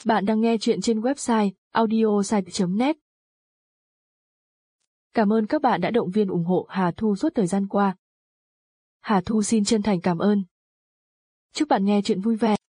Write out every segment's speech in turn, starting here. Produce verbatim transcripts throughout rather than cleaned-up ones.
Bạn đang nghe chuyện trên website audiosite chấm net. Cảm ơn các bạn đã động viên ủng hộ Hà Thu suốt thời gian qua. Hà Thu xin chân thành cảm ơn. Chúc bạn nghe chuyện vui vẻ.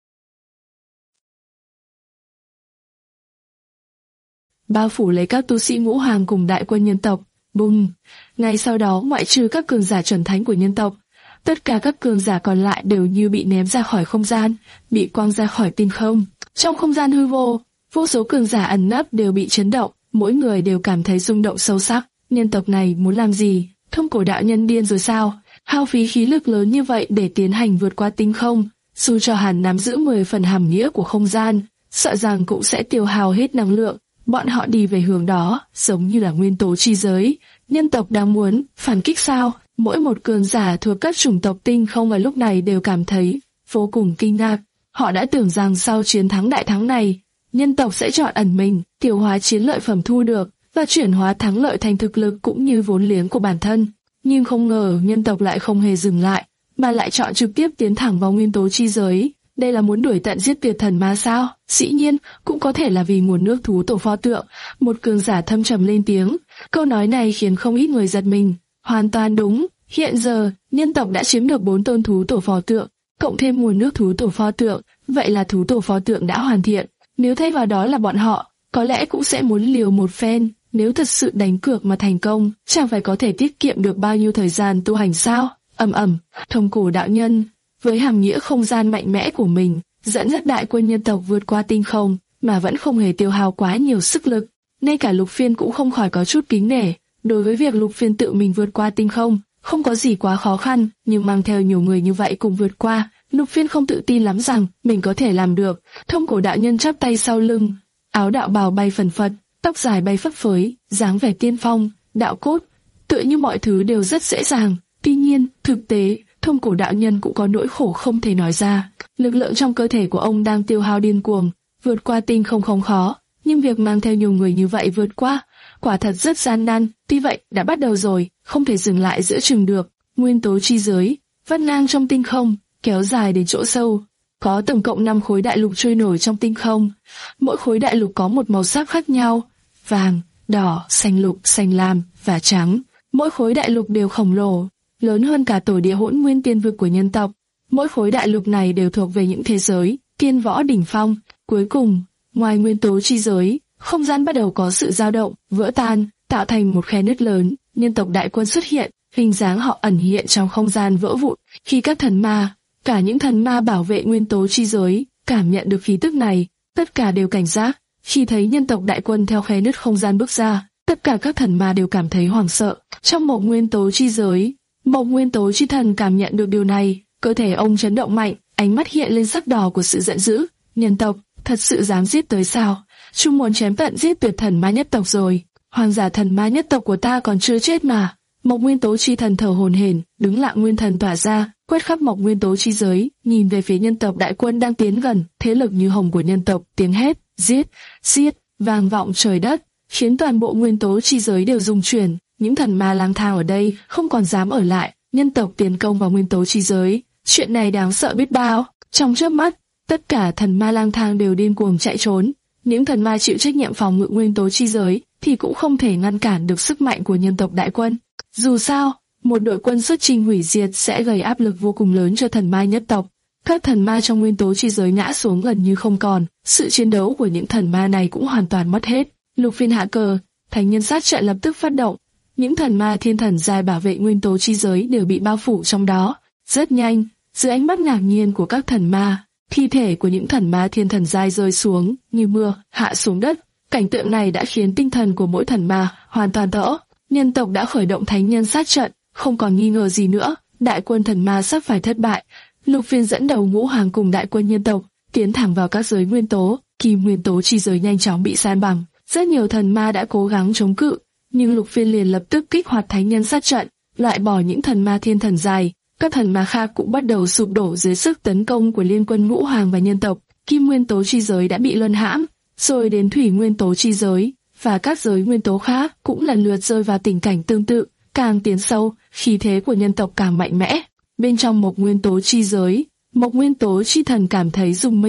Bao phủ lấy các tu sĩ ngũ hoàng cùng đại quân nhân tộc, bùng. Ngay sau đó ngoại trừ các cường giả chuẩn thánh của nhân tộc, tất cả các cường giả còn lại đều như bị ném ra khỏi không gian, bị quăng ra khỏi tinh không. Trong không gian hư vô, vô số cường giả ẩn nấp đều bị chấn động, mỗi người đều cảm thấy rung động sâu sắc. Nhân tộc này muốn làm gì? Thông cổ đạo nhân điên rồi sao? Hao phí khí lực lớn như vậy để tiến hành vượt qua tinh không, dù cho hắn nắm giữ mười phần hàm nghĩa của không gian, sợ rằng cũng sẽ tiêu hao hết năng lượng. Bọn họ đi về hướng đó, giống như là nguyên tố chi giới. Nhân tộc đang muốn phản kích sao? Mỗi một cường giả thuộc các chủng tộc tinh không vào lúc này đều cảm thấy vô cùng kinh ngạc. Họ đã tưởng rằng sau chiến thắng đại thắng này, nhân tộc sẽ chọn ẩn mình, tiêu hóa chiến lợi phẩm thu được và chuyển hóa thắng lợi thành thực lực cũng như vốn liếng của bản thân. Nhưng không ngờ nhân tộc lại không hề dừng lại, mà lại chọn trực tiếp tiến thẳng vào nguyên tố chi giới. Đây là muốn đuổi tận giết tuyệt thần ma sao? Dĩ nhiên, cũng có thể là vì nguồn nước thú tổ pho tượng. Một cường giả thâm trầm lên tiếng. Câu nói này khiến không ít người giật mình. Hoàn toàn đúng. Hiện giờ, nhân tộc đã chiếm được bốn tôn thú tổ pho tượng, cộng thêm nguồn nước thú tổ pho tượng, vậy là thú tổ pho tượng đã hoàn thiện. Nếu thay vào đó là bọn họ, có lẽ cũng sẽ muốn liều một phen. Nếu thật sự đánh cược mà thành công, chẳng phải có thể tiết kiệm được bao nhiêu thời gian tu hành sao? Ầm ầm, Thông cổ đạo nhân với hàm nghĩa không gian mạnh mẽ của mình, dẫn dắt đại quân nhân tộc vượt qua tinh không, mà vẫn không hề tiêu hao quá nhiều sức lực. Ngay cả Lục Phiên cũng không khỏi có chút kính nể. Đối với việc Lục Phiên tự mình vượt qua tinh không, không có gì quá khó khăn, nhưng mang theo nhiều người như vậy cùng vượt qua, Lục Phiên không tự tin lắm rằng mình có thể làm được. Thông cổ đạo nhân chắp tay sau lưng, áo đạo bào bay phần phật, tóc dài bay phấp phới, dáng vẻ tiên phong, đạo cốt, tựa như mọi thứ đều rất dễ dàng. Tuy nhiên, thực tế, Thông cổ đạo nhân cũng có nỗi khổ không thể nói ra. Lực lượng trong cơ thể của ông đang tiêu hao điên cuồng, vượt qua tinh không không khó, nhưng việc mang theo nhiều người như vậy vượt qua, quả thật rất gian nan. Tuy vậy, đã bắt đầu rồi, không thể dừng lại giữa chừng được. Nguyên tố chi giới, vắt ngang trong tinh không, kéo dài đến chỗ sâu. Có tổng cộng năm khối đại lục trôi nổi trong tinh không. Mỗi khối đại lục có một màu sắc khác nhau: vàng, đỏ, xanh lục, xanh lam và trắng. Mỗi khối đại lục đều khổng lồ, lớn hơn cả tổ địa hỗn nguyên tiên vực của nhân tộc. Mỗi khối đại lục này đều thuộc về những thế giới tiên võ đỉnh phong. Cuối cùng, ngoài nguyên tố chi giới, không gian bắt đầu có sự dao động, vỡ tan, tạo thành một khe nứt lớn. Nhân tộc đại quân xuất hiện, hình dáng họ ẩn hiện trong không gian vỡ vụn. Khi các thần ma, cả những thần ma bảo vệ nguyên tố chi giới, cảm nhận được khí tức này, tất cả đều cảnh giác. Khi thấy nhân tộc đại quân theo khe nứt không gian bước ra, tất cả các thần ma đều cảm thấy hoảng sợ. Trong một nguyên tố chi giới, một nguyên tố chi thần cảm nhận được điều này, cơ thể ông chấn động mạnh, ánh mắt hiện lên sắc đỏ của sự giận dữ. Nhân tộc, thật sự dám giết tới sao? Chúng muốn chém tận giết tuyệt thần ma nhất tộc rồi. Hoàng giả thần ma nhất tộc của ta còn chưa chết mà. Một nguyên tố chi thần thở hổn hển, đứng lặng nguyên thần tỏa ra, quét khắp một nguyên tố chi giới, nhìn về phía nhân tộc đại quân đang tiến gần. Thế lực như hồng của nhân tộc, tiếng hét, giết, giết, vang vọng trời đất, khiến toàn bộ nguyên tố chi giới đều rung chuyển. Những thần ma lang thang ở đây không còn dám ở lại. Nhân tộc tiến công vào nguyên tố chi giới, chuyện này đáng sợ biết bao. Trong chớp mắt, tất cả thần ma lang thang đều điên cuồng chạy trốn. Những thần ma chịu trách nhiệm phòng ngự nguyên tố chi giới thì cũng không thể ngăn cản được sức mạnh của nhân tộc đại quân. Dù sao, một đội quân xuất chinh hủy diệt sẽ gây áp lực vô cùng lớn cho thần ma nhất tộc. Các thần ma trong nguyên tố chi giới ngã xuống gần như không còn, sự chiến đấu của những thần ma này cũng hoàn toàn mất hết. Lục Phiên hạ cờ, thánh nhân sát trận lập tức phát động. Những thần ma thiên thần giai bảo vệ nguyên tố chi giới đều bị bao phủ trong đó. Rất nhanh, dưới ánh mắt ngạc nhiên của các thần ma, thi thể của những thần ma thiên thần giai rơi xuống như mưa hạ xuống đất. Cảnh tượng này đã khiến tinh thần của mỗi thần ma hoàn toàn vỡ. Nhân tộc đã khởi động thánh nhân sát trận, không còn nghi ngờ gì nữa, đại quân thần ma sắp phải thất bại. Lục Phiên dẫn đầu ngũ hoàng cùng đại quân nhân tộc tiến thẳng vào các giới nguyên tố. Kim nguyên tố chi giới nhanh chóng bị san bằng. Rất nhiều thần ma đã cố gắng chống cự, nhưng Lục Phiên liền lập tức kích hoạt thánh nhân sát trận, loại bỏ những thần ma thiên thần dài. Các thần ma khác cũng bắt đầu sụp đổ dưới sức tấn công của liên quân ngũ hoàng và nhân tộc. Kim nguyên tố chi giới đã bị luân hãm, rồi đến thủy nguyên tố chi giới và các giới nguyên tố khác cũng lần lượt rơi vào tình cảnh tương tự. Càng tiến sâu, khí thế của nhân tộc càng mạnh mẽ. Bên trong một nguyên tố chi giới, một nguyên tố chi thần cảm thấy rùng mình.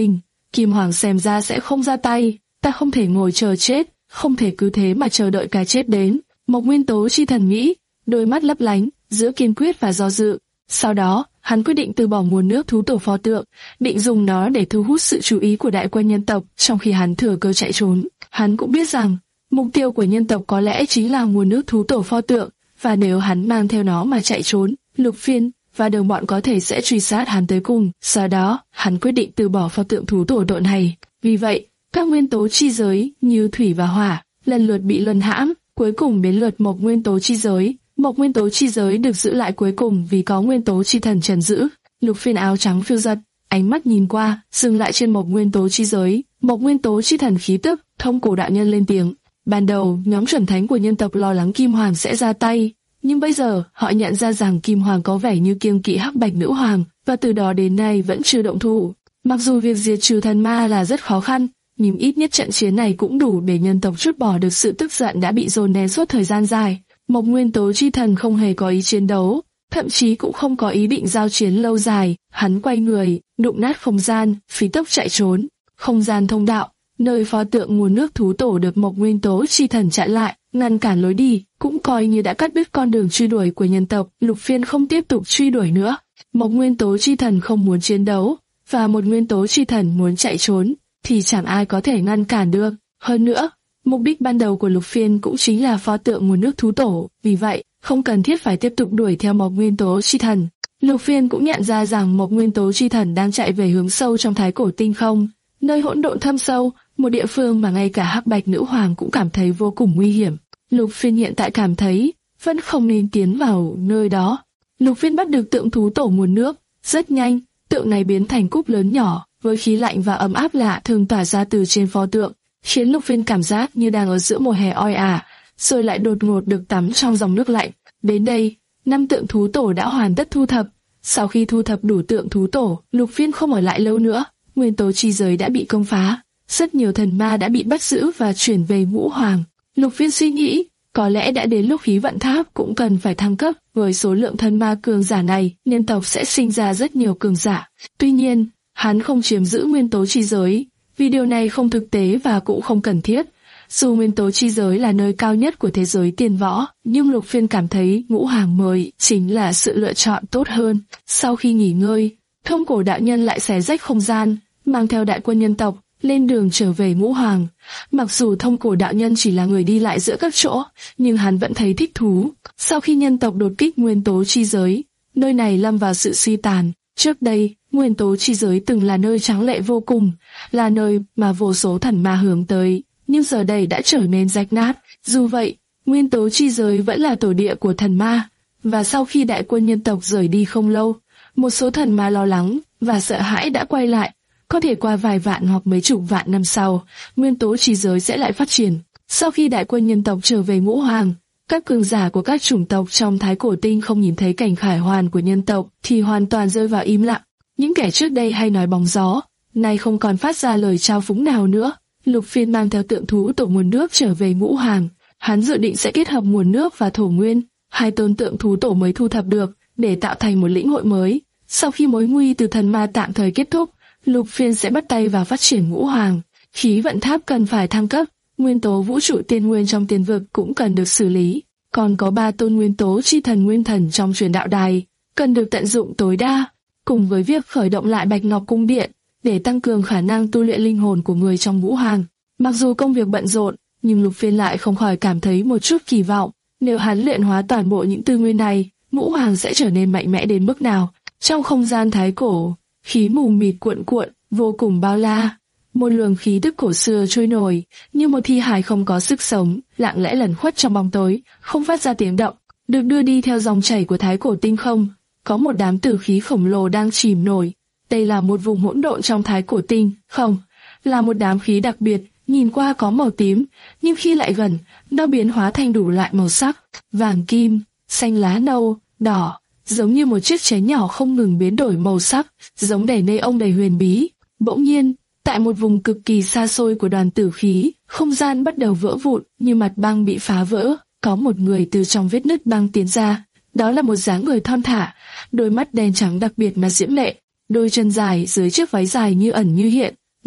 Kim Hoàng xem ra sẽ không ra tay, ta không thể ngồi chờ chết, không thể cứ thế mà chờ đợi cái chết đến. Mộc Nguyên Tố Chi Thần nghĩ, đôi mắt lấp lánh, giữa kiên quyết và do dự. Sau đó, hắn quyết định từ bỏ nguồn nước thú tổ pho tượng, định dùng nó để thu hút sự chú ý của đại quân nhân tộc, trong khi hắn thừa cơ chạy trốn. Hắn cũng biết rằng, mục tiêu của nhân tộc có lẽ chính là nguồn nước thú tổ pho tượng, và nếu hắn mang theo nó mà chạy trốn, Lục Phiên và đồng bọn có thể sẽ truy sát hắn tới cùng. Sau đó, hắn quyết định từ bỏ pho tượng thú tổ độ này. Vì vậy, các nguyên tố chi giới như thủy và hỏa lần lượt bị luân hãm, cuối cùng đến lượt Mộc Nguyên Tố Chi Giới. Mộc Nguyên Tố Chi Giới được giữ lại cuối cùng vì có Nguyên Tố Chi Thần trấn giữ. Lục Phiên áo trắng phiêu giật, ánh mắt nhìn qua, dừng lại trên Mộc Nguyên Tố Chi Giới. Mộc Nguyên Tố Chi Thần khí tức, Thông Cổ đạo nhân lên tiếng. Ban đầu, nhóm chuẩn thánh của nhân tộc lo lắng Kim Hoàng sẽ ra tay, nhưng bây giờ họ nhận ra rằng Kim Hoàng có vẻ như kiêng kỵ Hắc Bạch Nữ Hoàng, và từ đó đến nay vẫn chưa động thủ. Mặc dù việc diệt trừ thần ma là rất khó khăn, nhưng ít nhất trận chiến này cũng đủ để nhân tộc trút bỏ được sự tức giận đã bị dồn nén suốt thời gian dài. Mộc Nguyên Tố Chi Thần không hề có ý chiến đấu, thậm chí cũng không có ý định giao chiến lâu dài. Hắn quay người, đụng nát không gian, phi tốc chạy trốn. Không gian thông đạo, nơi pho tượng nguồn nước thú tổ được Mộc Nguyên Tố Chi Thần chặn lại, ngăn cản lối đi, cũng coi như đã cắt đứt con đường truy đuổi của nhân tộc. Lục Phiên không tiếp tục truy đuổi nữa. Mộc Nguyên Tố Chi Thần không muốn chiến đấu, và một Nguyên Tố Chi Thần muốn chạy trốn, thì chẳng ai có thể ngăn cản được. Hơn nữa, mục đích ban đầu của Lục Phiên cũng chính là pho tượng nguồn nước thú tổ, vì vậy, không cần thiết phải tiếp tục đuổi theo Mộc Nguyên Tố Chi Thần. Lục Phiên cũng nhận ra rằng Mộc Nguyên Tố Chi Thần đang chạy về hướng sâu trong thái cổ tinh không, nơi hỗn độn thâm sâu, một địa phương mà ngay cả Hắc Bạch Nữ Hoàng cũng cảm thấy vô cùng nguy hiểm. Lục Phiên hiện tại cảm thấy vẫn không nên tiến vào nơi đó. Lục Phiên bắt được tượng thú tổ nguồn nước, rất nhanh, tượng này biến thành cúp lớn nhỏ, với khí lạnh và ấm áp lạ thường tỏa ra từ trên pho tượng, khiến Lục Phiên cảm giác như đang ở giữa mùa hè oi ả, rồi lại đột ngột được tắm trong dòng nước lạnh. Đến đây, năm tượng thú tổ đã hoàn tất thu thập. Sau khi thu thập đủ tượng thú tổ, Lục Phiên không ở lại lâu nữa. Nguyên tố chi giới đã bị công phá, rất nhiều thần ma đã bị bắt giữ và chuyển về Ngũ Hoàng. Lục Phiên suy nghĩ, có lẽ đã đến lúc khí vận tháp cũng cần phải thăng cấp. Với số lượng thần ma cường giả này, nhân tộc sẽ sinh ra rất nhiều cường giả. Tuy nhiên, hắn không chiếm giữ nguyên tố chi giới, vì điều này không thực tế và cũng không cần thiết. Dù nguyên tố chi giới là nơi cao nhất của thế giới tiền võ, nhưng Lục Phiên cảm thấy Ngũ Hoàng mới chính là sự lựa chọn tốt hơn. Sau khi nghỉ ngơi, Thông Cổ đạo nhân lại xé rách không gian, mang theo đại quân nhân tộc, lên đường trở về Ngũ Hoàng. Mặc dù Thông Cổ đạo nhân chỉ là người đi lại giữa các chỗ, nhưng hắn vẫn thấy thích thú. Sau khi nhân tộc đột kích nguyên tố chi giới, nơi này lâm vào sự suy tàn. Trước đây, nguyên tố chi giới từng là nơi tráng lệ vô cùng, là nơi mà vô số thần ma hướng tới, nhưng giờ đây đã trở nên rách nát. Dù vậy, nguyên tố chi giới vẫn là tổ địa của thần ma, và sau khi đại quân nhân tộc rời đi không lâu, một số thần ma lo lắng và sợ hãi đã quay lại. Có thể qua vài vạn hoặc mấy chục vạn năm sau, nguyên tố chi giới sẽ lại phát triển. Sau khi đại quân nhân tộc trở về Ngũ Hoàng, các cường giả của các chủng tộc trong thái cổ tinh không nhìn thấy cảnh khải hoàn của nhân tộc thì hoàn toàn rơi vào im lặng. Những kẻ trước đây hay nói bóng gió, nay không còn phát ra lời trao phúng nào nữa. Lục Phiên mang theo tượng thú tổ nguồn nước trở về Ngũ Hoàng. Hắn dự định sẽ kết hợp nguồn nước và thổ nguyên, hai tôn tượng thú tổ mới thu thập được, để tạo thành một lĩnh hội mới. Sau khi mối nguy từ thần ma tạm thời kết thúc, Lục Phiên sẽ bắt tay vào phát triển Ngũ Hoàng. Khí vận tháp cần phải thăng cấp, nguyên tố vũ trụ tiên nguyên trong tiền vực cũng cần được xử lý. Còn có ba tôn nguyên tố chi thần nguyên thần trong truyền đạo đài, cần được tận dụng tối đa, cùng với việc khởi động lại Bạch Ngọc Cung Điện, để tăng cường khả năng tu luyện linh hồn của người trong Ngũ Hoàng. Mặc dù công việc bận rộn, nhưng Lục Phiên lại không khỏi cảm thấy một chút kỳ vọng. Nếu hắn luyện hóa toàn bộ những tư nguyên này, Ngũ Hoàng sẽ trở nên mạnh mẽ đến mức nào? Trong không gian thái cổ, khí mù mịt cuộn cuộn, vô cùng bao la. Một luồng khí tức cổ xưa trôi nổi, như một thi hài không có sức sống, lặng lẽ lẩn khuất trong bóng tối, không phát ra tiếng động, được đưa đi theo dòng chảy của thái cổ tinh không. Có một đám tử khí khổng lồ đang chìm nổi. Đây là một vùng hỗn độn trong thái cổ tinh không, là một đám khí đặc biệt, nhìn qua có màu tím, nhưng khi lại gần, nó biến hóa thành đủ loại màu sắc, vàng kim, xanh lá nâu, đỏ, giống như một chiếc chén nhỏ không ngừng biến đổi màu sắc, giống đèn neon đầy huyền bí. Bỗng nhiên, tại một vùng cực kỳ xa xôi của đoàn tử khí, không gian bắt đầu vỡ vụn, như mặt băng bị phá vỡ. Có một người từ trong vết nứt băng tiến ra, đó là một dáng người thon thả, đôi mắt đen trắng đặc biệt mà diễm lệ, đôi chân dài dưới chiếc váy dài như ẩn như hiện,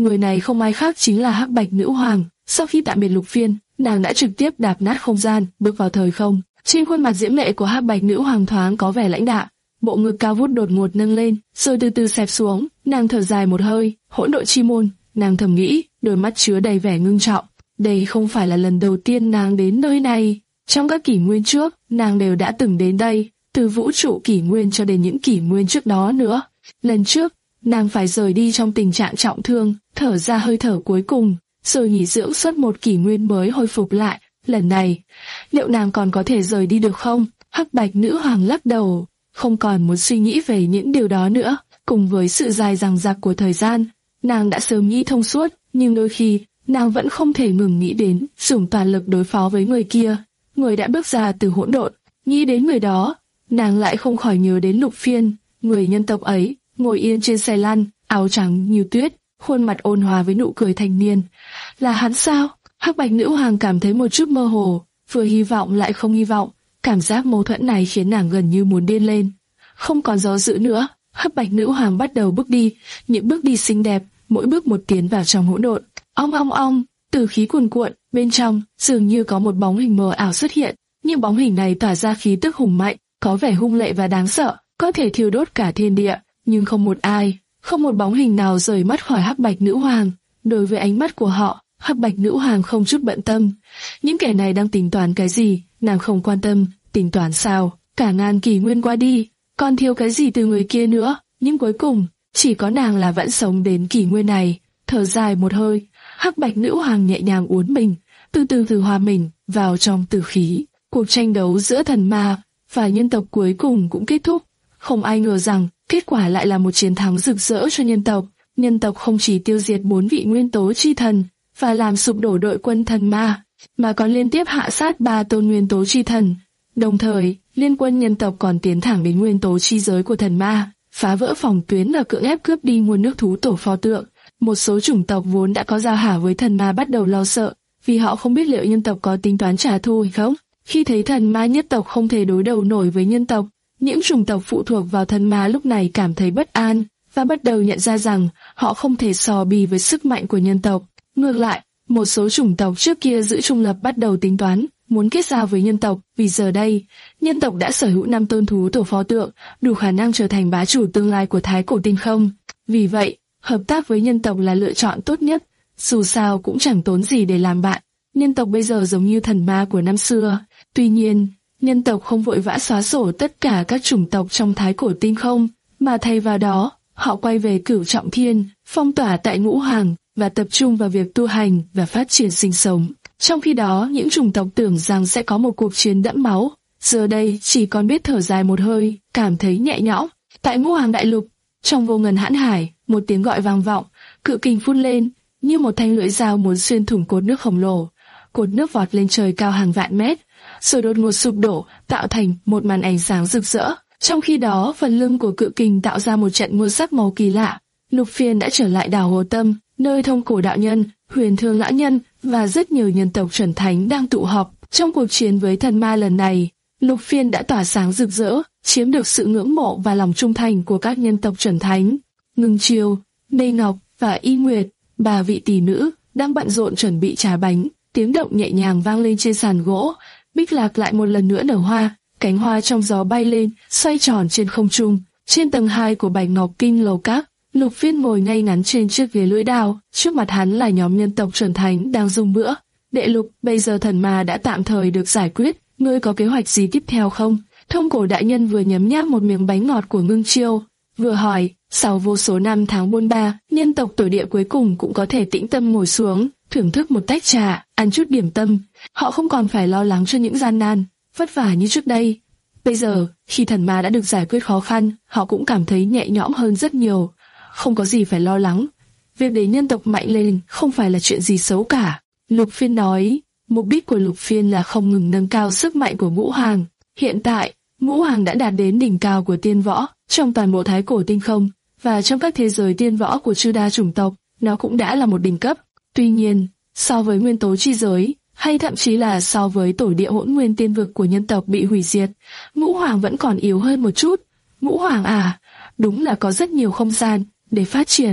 Người này không ai khác chính là Hắc Bạch Nữ Hoàng. Sau khi tạm biệt Lục Phiên, nàng đã trực tiếp đạp nát không gian, bước vào thời không. Trên khuôn mặt diễm lệ của Hắc Bạch Nữ Hoàng thoáng có vẻ lãnh đạm, bộ ngực cao vút đột ngột nâng lên, rồi từ từ xẹp xuống. Nàng thở dài một hơi, hỗn độn chi môn. Nàng thầm nghĩ, đôi mắt chứa đầy vẻ ngưng trọng. Đây không phải là lần đầu tiên nàng đến nơi này. Trong các kỷ nguyên trước, nàng đều đã từng đến đây, từ vũ trụ kỷ nguyên cho đến những kỷ nguyên trước đó nữa. Lần trước, nàng phải rời đi trong tình trạng trọng thương, thở ra hơi thở cuối cùng, rồi nghỉ dưỡng suốt một kỷ nguyên mới hồi phục lại. Lần này, liệu nàng còn có thể rời đi được không? Hắc Bạch Nữ Hoàng lắc đầu, không còn muốn suy nghĩ về những điều đó nữa. Cùng với sự dài dằng dặc của thời gian, nàng đã sớm nghĩ thông suốt, nhưng đôi khi, nàng vẫn không thể ngừng nghĩ đến dùng toàn lực đối phó với người kia, người đã bước ra từ hỗn độn. Nghĩ đến người đó, nàng lại không khỏi nhớ đến Lục Phiên, người nhân tộc ấy, ngồi yên trên xe lăn, áo trắng như tuyết, khuôn mặt ôn hòa với nụ cười thanh niên. Là hắn sao? Hắc Bạch Nữ Hoàng cảm thấy một chút mơ hồ, vừa hy vọng lại không hy vọng. Cảm giác mâu thuẫn này khiến nàng gần như muốn điên lên. Không còn do dự nữa, Hắc Bạch Nữ Hoàng bắt đầu bước đi, những bước đi xinh đẹp, mỗi bước một tiến vào trong hỗn độn. Ong ong ong, từ khí cuồn cuộn, bên trong dường như có một bóng hình mờ ảo xuất hiện. Nhưng bóng hình này tỏa ra khí tức hùng mạnh, có vẻ hung lệ và đáng sợ, có thể thiêu đốt cả thiên địa. Nhưng không một ai, không một bóng hình nào rời mắt khỏi Hắc Bạch Nữ Hoàng. Đối với ánh mắt của họ, Hắc Bạch Nữ Hoàng không chút bận tâm. Những kẻ này đang tính toán cái gì, nàng không quan tâm. Tính toán sao? Cả ngàn kỷ nguyên qua đi, còn thiếu cái gì từ người kia nữa? Nhưng cuối cùng, chỉ có nàng là vẫn sống đến kỷ nguyên này. Thở dài một hơi, Hắc Bạch Nữ Hoàng nhẹ nhàng uốn mình, từ từ từ hòa mình vào trong tử khí. Cuộc tranh đấu giữa thần ma và nhân tộc cuối cùng cũng kết thúc. Không ai ngờ rằng kết quả lại là một chiến thắng rực rỡ cho nhân tộc. Nhân tộc không chỉ tiêu diệt bốn vị nguyên tố chi thần và làm sụp đổ đội quân thần ma, mà còn liên tiếp hạ sát ba tôn nguyên tố chi thần. Đồng thời, liên quân nhân tộc còn tiến thẳng đến nguyên tố chi giới của thần ma, phá vỡ phòng tuyến và cưỡng ép cướp đi nguồn nước thú tổ pho tượng. Một số chủng tộc vốn đã có giao hảo với thần ma bắt đầu lo sợ, vì họ không biết liệu nhân tộc có tính toán trả thù hay không. Khi thấy thần ma nhất tộc không thể đối đầu nổi với nhân tộc, những chủng tộc phụ thuộc vào thần ma lúc này cảm thấy bất an, và bắt đầu nhận ra rằng họ không thể so bì với sức mạnh của nhân tộc. Ngược lại, một số chủng tộc trước kia giữ trung lập bắt đầu tính toán, muốn kết giao với nhân tộc, vì giờ đây, nhân tộc đã sở hữu năm tôn thú tổ pho tượng, đủ khả năng trở thành bá chủ tương lai của thái cổ tinh không. Vì vậy, hợp tác với nhân tộc là lựa chọn tốt nhất, dù sao cũng chẳng tốn gì để làm bạn. Nhân tộc bây giờ giống như thần ma của năm xưa. Tuy nhiên, nhân tộc không vội vã xóa sổ tất cả các chủng tộc trong thái cổ tinh không, mà thay vào đó, họ quay về Cửu Trọng Thiên, phong tỏa tại Ngũ Hoàng, và tập trung vào việc tu hành và phát triển sinh sống. Trong khi đó, những chủng tộc tưởng rằng sẽ có một cuộc chiến đẫm máu, giờ đây chỉ còn biết thở dài một hơi, cảm thấy nhẹ nhõm. Tại Ngũ Hoàng Đại Lục, trong vô ngần hãn hải, một tiếng gọi vang vọng, cự kình phun lên, như một thanh lưỡi dao muốn xuyên thủng cột nước khổng lồ. Cột nước vọt lên trời cao hàng vạn mét, rồi đột ngột sụp đổ, tạo thành một màn ánh sáng rực rỡ. Trong khi đó, phần lưng của cự kình tạo ra một trận ngôi sắc màu kỳ lạ. Lục Phiên đã trở lại đảo Hồ Tâm, nơi Thông Cổ Đạo Nhân, Huyền Thương Lão Nhân và rất nhiều nhân tộc chuẩn thánh đang tụ họp. Trong cuộc chiến với thần ma lần này, Lục Phiên đã tỏa sáng rực rỡ, chiếm được sự ngưỡng mộ và lòng trung thành của các nhân tộc chuẩn thánh. Ngưng Chiêu, Mê Ngọc và Y Nguyệt, ba vị tỷ nữ, đang bận rộn chuẩn bị trà bánh. Tiếng động nhẹ nhàng vang lên trên sàn gỗ. Bích Lạc lại một lần nữa nở hoa, cánh hoa trong gió bay lên, xoay tròn trên không trung. Trên tầng hai của Bạch Ngọc Kinh lầu các, Lục Phiên ngồi ngay ngắn trên chiếc ghế lưỡi đao, trước mặt hắn là nhóm nhân tộc chuẩn thánh đang dùng bữa. Đệ Lục, bây giờ thần ma đã tạm thời được giải quyết, ngươi có kế hoạch gì tiếp theo không? Thông Cổ Đại Nhân vừa nhấm nháp một miếng bánh ngọt của Ngưng Chiêu, vừa hỏi. Sau vô số năm tháng bôn ba, nhân tộc tổ địa cuối cùng cũng có thể tĩnh tâm ngồi xuống, thưởng thức một tách trà, ăn chút điểm tâm. Họ không còn phải lo lắng cho những gian nan, vất vả như trước đây. Bây giờ, khi thần ma đã được giải quyết khó khăn, họ cũng cảm thấy nhẹ nhõm hơn rất nhiều. Không có gì phải lo lắng. Việc để nhân tộc mạnh lên không phải là chuyện gì xấu cả. Lục Phiên nói, mục đích của Lục Phiên là không ngừng nâng cao sức mạnh của Ngũ Hoàng. Hiện tại, Ngũ Hoàng đã đạt đến đỉnh cao của tiên võ trong toàn bộ thái cổ tinh không, và trong các thế giới tiên võ của chư đa chủng tộc, nó cũng đã là một đỉnh cấp. Tuy nhiên, so với nguyên tố chi giới, hay thậm chí là so với tổ địa hỗn nguyên tiên vực của nhân tộc bị hủy diệt, Ngũ Hoàng vẫn còn yếu hơn một chút. Ngũ Hoàng à, đúng là có rất nhiều không gian để phát triển.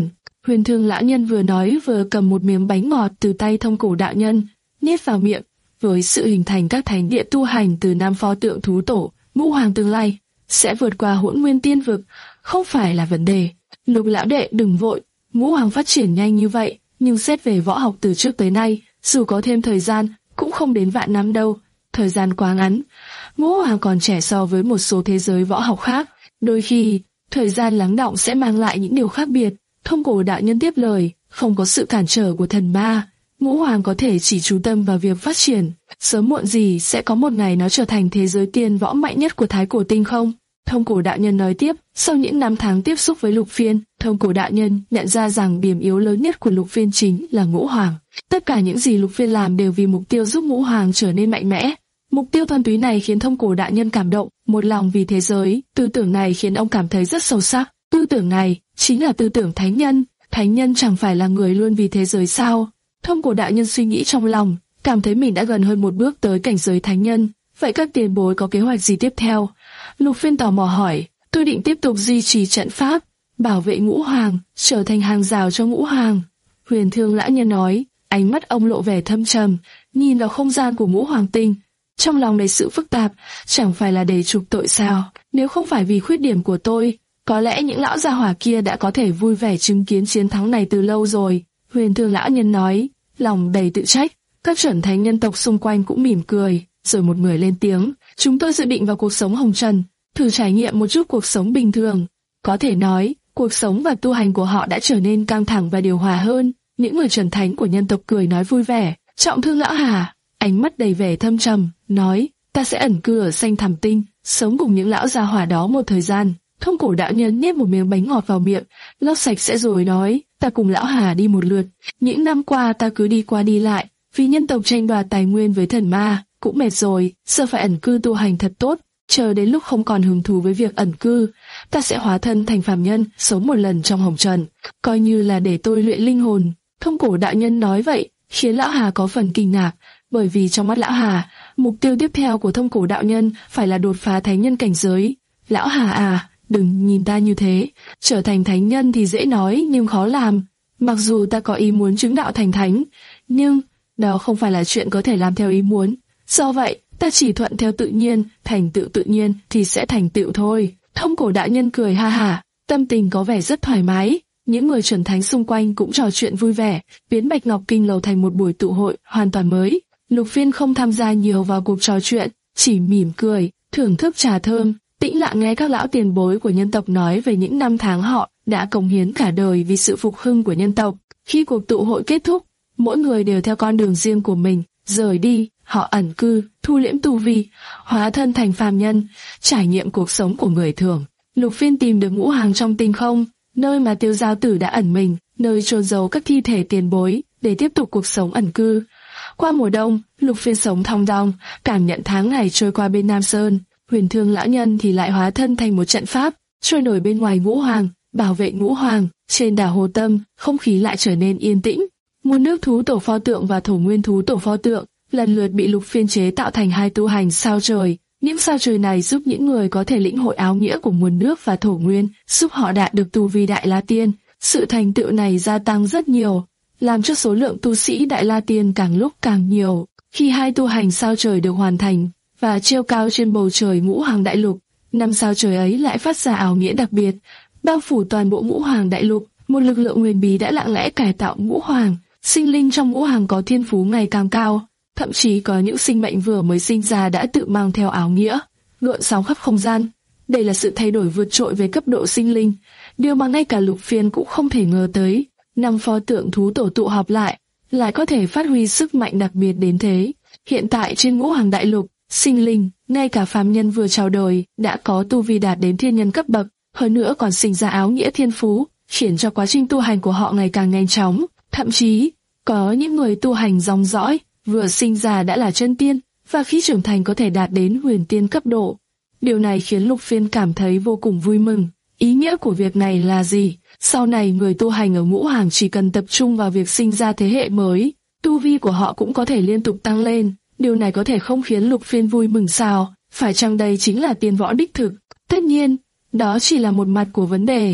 Huyền Thương lão nhân vừa nói vừa cầm một miếng bánh ngọt từ tay Thông Cổ đạo nhân, nhét vào miệng. Với sự hình thành các thánh địa tu hành từ năm pho tượng thú tổ, Ngũ Hoàng tương lai sẽ vượt qua Hỗn Nguyên Tiên Vực, không phải là vấn đề. Lục lão đệ đừng vội, Ngũ Hoàng phát triển nhanh như vậy, nhưng xét về võ học từ trước tới nay, dù có thêm thời gian, cũng không đến vạn năm đâu. Thời gian quá ngắn, Ngũ Hoàng còn trẻ so với một số thế giới võ học khác. Đôi khi, thời gian lắng đọng sẽ mang lại những điều khác biệt. Thông Cổ đạo nhân tiếp lời, không có sự cản trở của thần ma, Ngũ Hoàng có thể chỉ chú tâm vào việc phát triển. Sớm muộn gì sẽ có một ngày nó trở thành thế giới tiên võ mạnh nhất của Thái Cổ Tinh không? Thông Cổ đạo nhân nói tiếp, sau những năm tháng tiếp xúc với Lục Phiên, Thông Cổ đạo nhân nhận ra rằng điểm yếu lớn nhất của Lục Phiên chính là Ngũ Hoàng. Tất cả những gì Lục Phiên làm đều vì mục tiêu giúp Ngũ Hoàng trở nên mạnh mẽ. Mục tiêu thuần túy này khiến Thông Cổ đạo nhân cảm động, một lòng vì thế giới. Tư tưởng này khiến ông cảm thấy rất sâu sắc. Tư tưởng này chính là tư tưởng thánh nhân. Thánh nhân chẳng phải là người luôn vì thế giới sao? Thông Cổ đạo nhân suy nghĩ trong lòng, cảm thấy mình đã gần hơn một bước tới cảnh giới thánh nhân. Vậy các tiền bối có kế hoạch gì tiếp theo? Lục Phiên tò mò hỏi. Tôi định tiếp tục duy trì trận pháp, bảo vệ Ngũ Hoàng, trở thành hàng rào cho Ngũ Hoàng. Huyền Thương lão nhân nói, ánh mắt ông lộ vẻ thâm trầm, nhìn vào không gian của Ngũ Hoàng tinh, trong lòng đầy sự phức tạp. Chẳng phải là để trục tội sao? Nếu không phải vì khuyết điểm của tôi, có lẽ những lão gia hỏa kia đã có thể vui vẻ chứng kiến chiến thắng này từ lâu rồi. Huyền Thương lão nhân nói, lòng đầy tự trách. Các chuẩn thánh nhân tộc xung quanh cũng mỉm cười, rồi một người lên tiếng, chúng tôi dự định vào cuộc sống hồng trần, thử trải nghiệm một chút cuộc sống bình thường. Có thể nói, cuộc sống và tu hành của họ đã trở nên căng thẳng và điều hòa hơn. Những người chuẩn thánh của nhân tộc cười nói vui vẻ. Trọng Thương lão Hà, ánh mắt đầy vẻ thâm trầm, nói, ta sẽ ẩn cư ở Xanh Thẳm Tinh, sống cùng những lão gia hỏa đó một thời gian. Thông Cổ đạo nhân nhét một miếng bánh ngọt vào miệng, lót sạch sẽ rồi nói, ta cùng lão Hà đi một lượt. Những năm qua ta cứ đi qua đi lại, vì nhân tộc tranh đoạt tài nguyên với thần ma, cũng mệt rồi, giờ phải ẩn cư tu hành thật tốt. Chờ đến lúc không còn hứng thú với việc ẩn cư, ta sẽ hóa thân thành phàm nhân, sống một lần trong hồng trần, coi như là để tôi luyện linh hồn. Thông Cổ đạo nhân nói vậy, khiến lão Hà có phần kinh ngạc, bởi vì trong mắt lão Hà, mục tiêu tiếp theo của Thông Cổ đạo nhân phải là đột phá thánh nhân cảnh giới. Lão Hà à, đừng nhìn ta như thế, trở thành thánh nhân thì dễ nói nhưng khó làm. Mặc dù ta có ý muốn chứng đạo thành thánh, nhưng đó không phải là chuyện có thể làm theo ý muốn. Do vậy, ta chỉ thuận theo tự nhiên, thành tựu tự nhiên thì sẽ thành tựu thôi. Thông Cổ đạo nhân cười ha hả, tâm tình có vẻ rất thoải mái. Những người chuẩn thánh xung quanh cũng trò chuyện vui vẻ, biến Bạch Ngọc Kinh Lầu thành một buổi tụ hội hoàn toàn mới. Lục Phiên không tham gia nhiều vào cuộc trò chuyện, chỉ mỉm cười, thưởng thức trà thơm, tĩnh lặng nghe các lão tiền bối của nhân tộc nói về những năm tháng họ đã cống hiến cả đời vì sự phục hưng của nhân tộc. Khi cuộc tụ hội kết thúc, mỗi người đều theo con đường riêng của mình rời đi. Họ ẩn cư, thu liễm tu vi, hóa thân thành phàm nhân, trải nghiệm cuộc sống của người thường. Lục Phiên tìm được Ngũ Hoàng trong tinh không, nơi mà Tiêu Giao Tử đã ẩn mình, nơi chôn giấu các thi thể tiền bối, để tiếp tục cuộc sống ẩn cư. Qua mùa đông, Lục Phiên sống thong dong, cảm nhận tháng ngày trôi qua bên Nam Sơn. Huyền Thương lão nhân thì lại hóa thân thành một trận pháp, trôi nổi bên ngoài Ngũ Hoàng, bảo vệ Ngũ Hoàng. Trên đảo Hồ Tâm, không khí lại trở nên yên tĩnh. Muôn nước thú tổ pho tượng và thổ nguyên thú tổ pho tượng lần lượt bị Lục Phiên chế tạo thành hai tu hành sao trời. Những sao trời này giúp những người có thể lĩnh hội áo nghĩa của nguồn nước và thổ nguyên, giúp họ đạt được tu vi Đại La Tiên. Sự thành tựu này gia tăng rất nhiều, làm cho số lượng tu sĩ Đại La Tiên càng lúc càng nhiều. Khi hai tu hành sao trời được hoàn thành và treo cao trên bầu trời Ngũ Hoàng Đại Lục, năm sao trời ấy lại phát ra áo nghĩa đặc biệt, bao phủ toàn bộ Ngũ Hoàng Đại Lục. Một lực lượng huyền bí đã lặng lẽ cải tạo Ngũ Hoàng. Sinh linh trong Ngũ Hoàng có thiên phú ngày càng cao. Thậm chí có những sinh mệnh vừa mới sinh ra đã tự mang theo áo nghĩa, gợn sóng khắp không gian. Đây là sự thay đổi vượt trội về cấp độ sinh linh, điều mà ngay cả Lục Phiên cũng không thể ngờ tới. Năm pho tượng thú tổ tụ họp lại, lại có thể phát huy sức mạnh đặc biệt đến thế. Hiện tại trên Ngũ Hoàng Đại Lục, sinh linh, ngay cả phàm nhân vừa chào đời, đã có tu vi đạt đến thiên nhân cấp bậc, hơn nữa còn sinh ra áo nghĩa thiên phú, khiến cho quá trình tu hành của họ ngày càng nhanh chóng. Thậm chí, có những người tu hành dòng dõi, vừa sinh ra đã là chân tiên, và khi trưởng thành có thể đạt đến huyền tiên cấp độ. Điều này khiến Lục Phiên cảm thấy vô cùng vui mừng. Ý nghĩa của việc này là gì? Sau này người tu hành ở Ngũ Hoàng chỉ cần tập trung vào việc sinh ra thế hệ mới, tu vi của họ cũng có thể liên tục tăng lên. Điều này có thể không khiến Lục Phiên vui mừng sao? Phải chăng đây chính là tiên võ đích thực? Tất nhiên, đó chỉ là một mặt của vấn đề.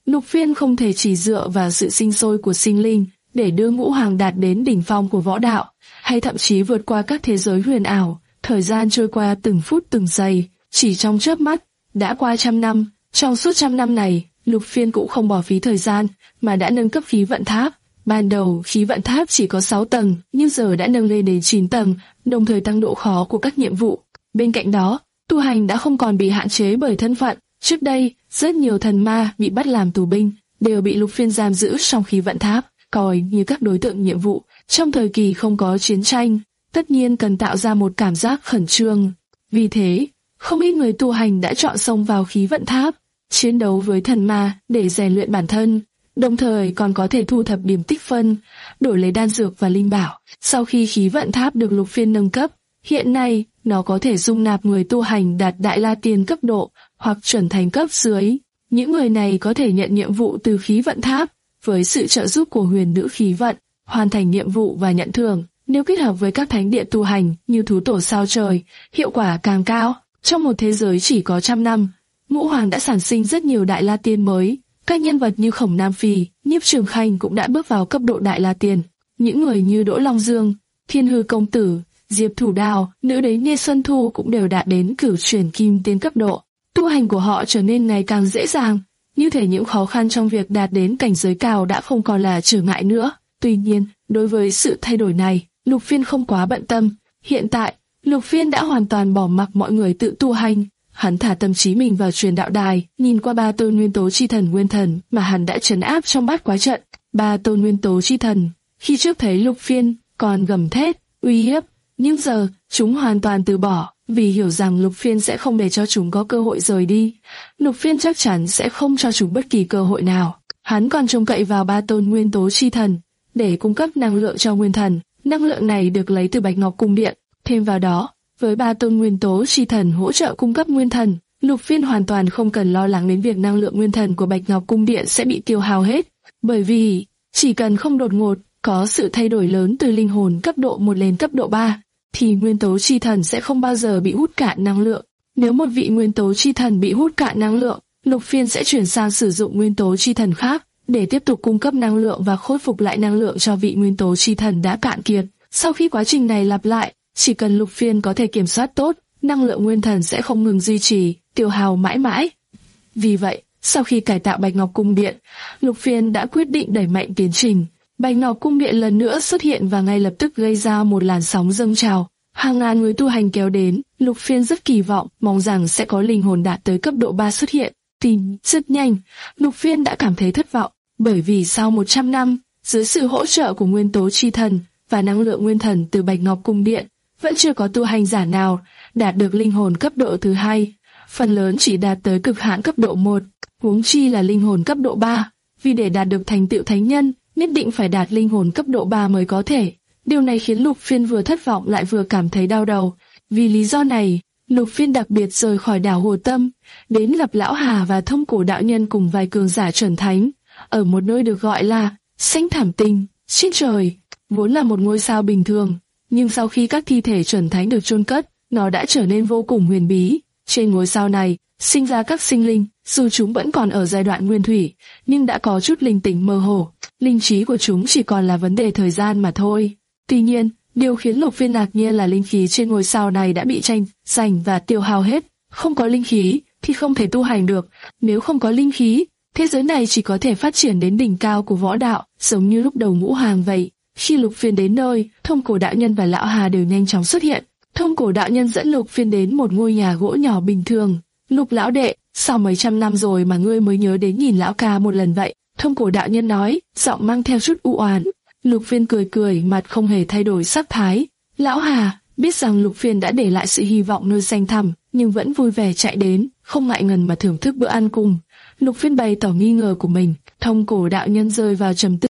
Lục Phiên không thể chỉ dựa vào sự sinh sôi của sinh linh để đưa Ngũ Hoàng đạt đến đỉnh phong của võ đạo, hay thậm chí vượt qua các thế giới huyền ảo. Thời gian trôi qua từng phút từng giây, chỉ trong chớp mắt, đã qua trăm năm. Trong suốt trăm năm này, Lục Phiên cũng không bỏ phí thời gian, mà đã nâng cấp khí vận tháp. Ban đầu, khí vận tháp chỉ có sáu tầng, nhưng giờ đã nâng lên đến chín tầng, đồng thời tăng độ khó của các nhiệm vụ. Bên cạnh đó, tu hành đã không còn bị hạn chế bởi thân phận. Trước đây, rất nhiều thần ma bị bắt làm tù binh, đều bị Lục Phiên giam giữ trong khí vận tháp, coi như các đối tượng nhiệm vụ. Trong thời kỳ không có chiến tranh, tất nhiên cần tạo ra một cảm giác khẩn trương. Vì thế, không ít người tu hành đã chọn xông vào khí vận tháp, chiến đấu với thần ma để rèn luyện bản thân, đồng thời còn có thể thu thập điểm tích phân, đổi lấy đan dược và linh bảo. Sau khi khí vận tháp được Lục Phiên nâng cấp, hiện nay nó có thể dung nạp người tu hành đạt Đại La Tiên cấp độ hoặc chuẩn thành cấp dưới. Những người này có thể nhận nhiệm vụ từ khí vận tháp, với sự trợ giúp của huyền nữ khí vận, hoàn thành nhiệm vụ và nhận thưởng. Nếu kết hợp với các thánh địa tu hành như thú tổ sao trời, hiệu quả càng cao. Trong một thế giới chỉ có trăm năm, Ngũ Hoàng đã sản sinh rất nhiều Đại La Tiên mới. Các nhân vật như Khổng Nam Phi, Nhiếp Trường Khanh cũng đã bước vào cấp độ Đại La Tiên. Những người như Đỗ Long Dương, Thiên Hư Công Tử, Diệp Thủ Đào, nữ đế Nghê Xuân Thu cũng đều đạt đến cửu chuyển kim tiên cấp độ. Tu hành của họ trở nên ngày càng dễ dàng, như thể những khó khăn trong việc đạt đến cảnh giới cao đã không còn là trở ngại nữa. Tuy nhiên, đối với sự thay đổi này, Lục Phiên không quá bận tâm. Hiện tại, Lục Phiên đã hoàn toàn bỏ mặc mọi người tự tu hành. Hắn thả tâm trí mình vào truyền đạo đài, nhìn qua ba tôn nguyên tố chi thần nguyên thần mà hắn đã trấn áp trong bát quái trận. Ba tôn nguyên tố chi thần, khi trước thấy Lục Phiên còn gầm thét, uy hiếp, nhưng giờ chúng hoàn toàn từ bỏ, vì hiểu rằng Lục Phiên sẽ không để cho chúng có cơ hội rời đi. Lục Phiên chắc chắn sẽ không cho chúng bất kỳ cơ hội nào. Hắn còn trông cậy vào ba tôn nguyên tố chi thần để cung cấp năng lượng cho nguyên thần. Năng lượng này được lấy từ Bạch Ngọc Cung Điện. Thêm vào đó, với ba tôn nguyên tố chi thần hỗ trợ cung cấp nguyên thần, Lục Phiên hoàn toàn không cần lo lắng đến việc năng lượng nguyên thần của Bạch Ngọc Cung Điện sẽ bị tiêu hao hết. Bởi vì, chỉ cần không đột ngột có sự thay đổi lớn từ linh hồn cấp độ một lên cấp độ ba, thì nguyên tố chi thần sẽ không bao giờ bị hút cạn năng lượng. Nếu một vị nguyên tố chi thần bị hút cạn năng lượng, Lục Phiên sẽ chuyển sang sử dụng nguyên tố chi thần khác để tiếp tục cung cấp năng lượng và khôi phục lại năng lượng cho vị nguyên tố chi thần đã cạn kiệt. Sau khi quá trình này lặp lại, chỉ cần Lục Phiên có thể kiểm soát tốt, năng lượng nguyên thần sẽ không ngừng duy trì, tiêu hao mãi mãi. Vì vậy, sau khi cải tạo Bạch Ngọc Cung Điện, Lục Phiên đã quyết định đẩy mạnh tiến trình. Bạch Ngọc Cung Điện lần nữa xuất hiện và ngay lập tức gây ra một làn sóng dâng trào. Hàng ngàn người tu hành kéo đến, Lục Phiên rất kỳ vọng, mong rằng sẽ có linh hồn đạt tới cấp độ ba xuất hiện. Tin rất nhanh, Lục Phiên đã cảm thấy thất vọng, bởi vì sau một trăm năm, dưới sự hỗ trợ của nguyên tố chi thần và năng lượng nguyên thần từ Bạch Ngọc Cung Điện, vẫn chưa có tu hành giả nào đạt được linh hồn cấp độ thứ hai. Phần lớn chỉ đạt tới cực hạn cấp độ một, huống chi là linh hồn cấp độ ba, vì để đạt được thành tựu thánh nhân, nhất định phải đạt linh hồn cấp độ ba mới có thể. Điều này khiến Lục Phiên vừa thất vọng lại vừa cảm thấy đau đầu. Vì lý do này, Lục Phiên đặc biệt rời khỏi đảo Hồ Tâm, đến gặp Lão Hà và Thông Cổ đạo nhân cùng vài cường giả chuẩn thánh, ở một nơi được gọi là Xanh Thảm Tinh. Trên trời, vốn là một ngôi sao bình thường, nhưng sau khi các thi thể chuẩn thánh được chôn cất, nó đã trở nên vô cùng huyền bí. Trên ngôi sao này, sinh ra các sinh linh, dù chúng vẫn còn ở giai đoạn nguyên thủy, nhưng đã có chút linh tính mơ hồ. Linh trí của chúng chỉ còn là vấn đề thời gian mà thôi. Tuy nhiên, điều khiến Lục Phiên ngạc nhiên là linh khí trên ngôi sao này đã bị tranh giành và tiêu hao hết. Không có linh khí thì không thể tu hành được. Nếu không có linh khí, thế giới này chỉ có thể phát triển đến đỉnh cao của võ đạo, giống như lúc đầu Ngũ Hoàng vậy. Khi Lục Phiên đến nơi, Thông Cổ đạo nhân và Lão Hà đều nhanh chóng xuất hiện. Thông Cổ đạo nhân dẫn Lục Phiên đến một ngôi nhà gỗ nhỏ bình thường. Lục lão đệ, sao mấy trăm năm rồi mà ngươi mới nhớ đến nhìn lão ca một lần vậy? Thông Cổ đạo nhân nói, giọng mang theo chút u oán. Lục Phiên cười cười, mặt không hề thay đổi sắc thái. Lão Hà biết rằng Lục Phiên đã để lại sự hy vọng nơi xanh thẳm, nhưng vẫn vui vẻ chạy đến, không ngại ngần mà thưởng thức bữa ăn cùng. Lục Phiên bày tỏ nghi ngờ của mình. Thông Cổ đạo nhân rơi vào trầm tư.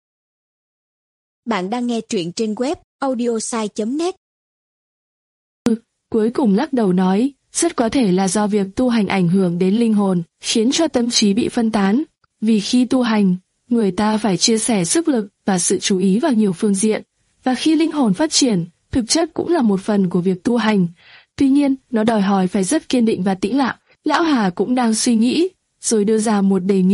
Bạn đang nghe truyện trên web audiosai chấm net. Cuối cùng lắc đầu nói, rất có thể là do việc tu hành ảnh hưởng đến linh hồn, khiến cho tâm trí bị phân tán. Vì khi tu hành, người ta phải chia sẻ sức lực và sự chú ý vào nhiều phương diện, và khi linh hồn phát triển, thực chất cũng là một phần của việc tu hành. Tuy nhiên, nó đòi hỏi phải rất kiên định và tĩnh lặng. Lão Hà cũng đang suy nghĩ, rồi đưa ra một đề nghị.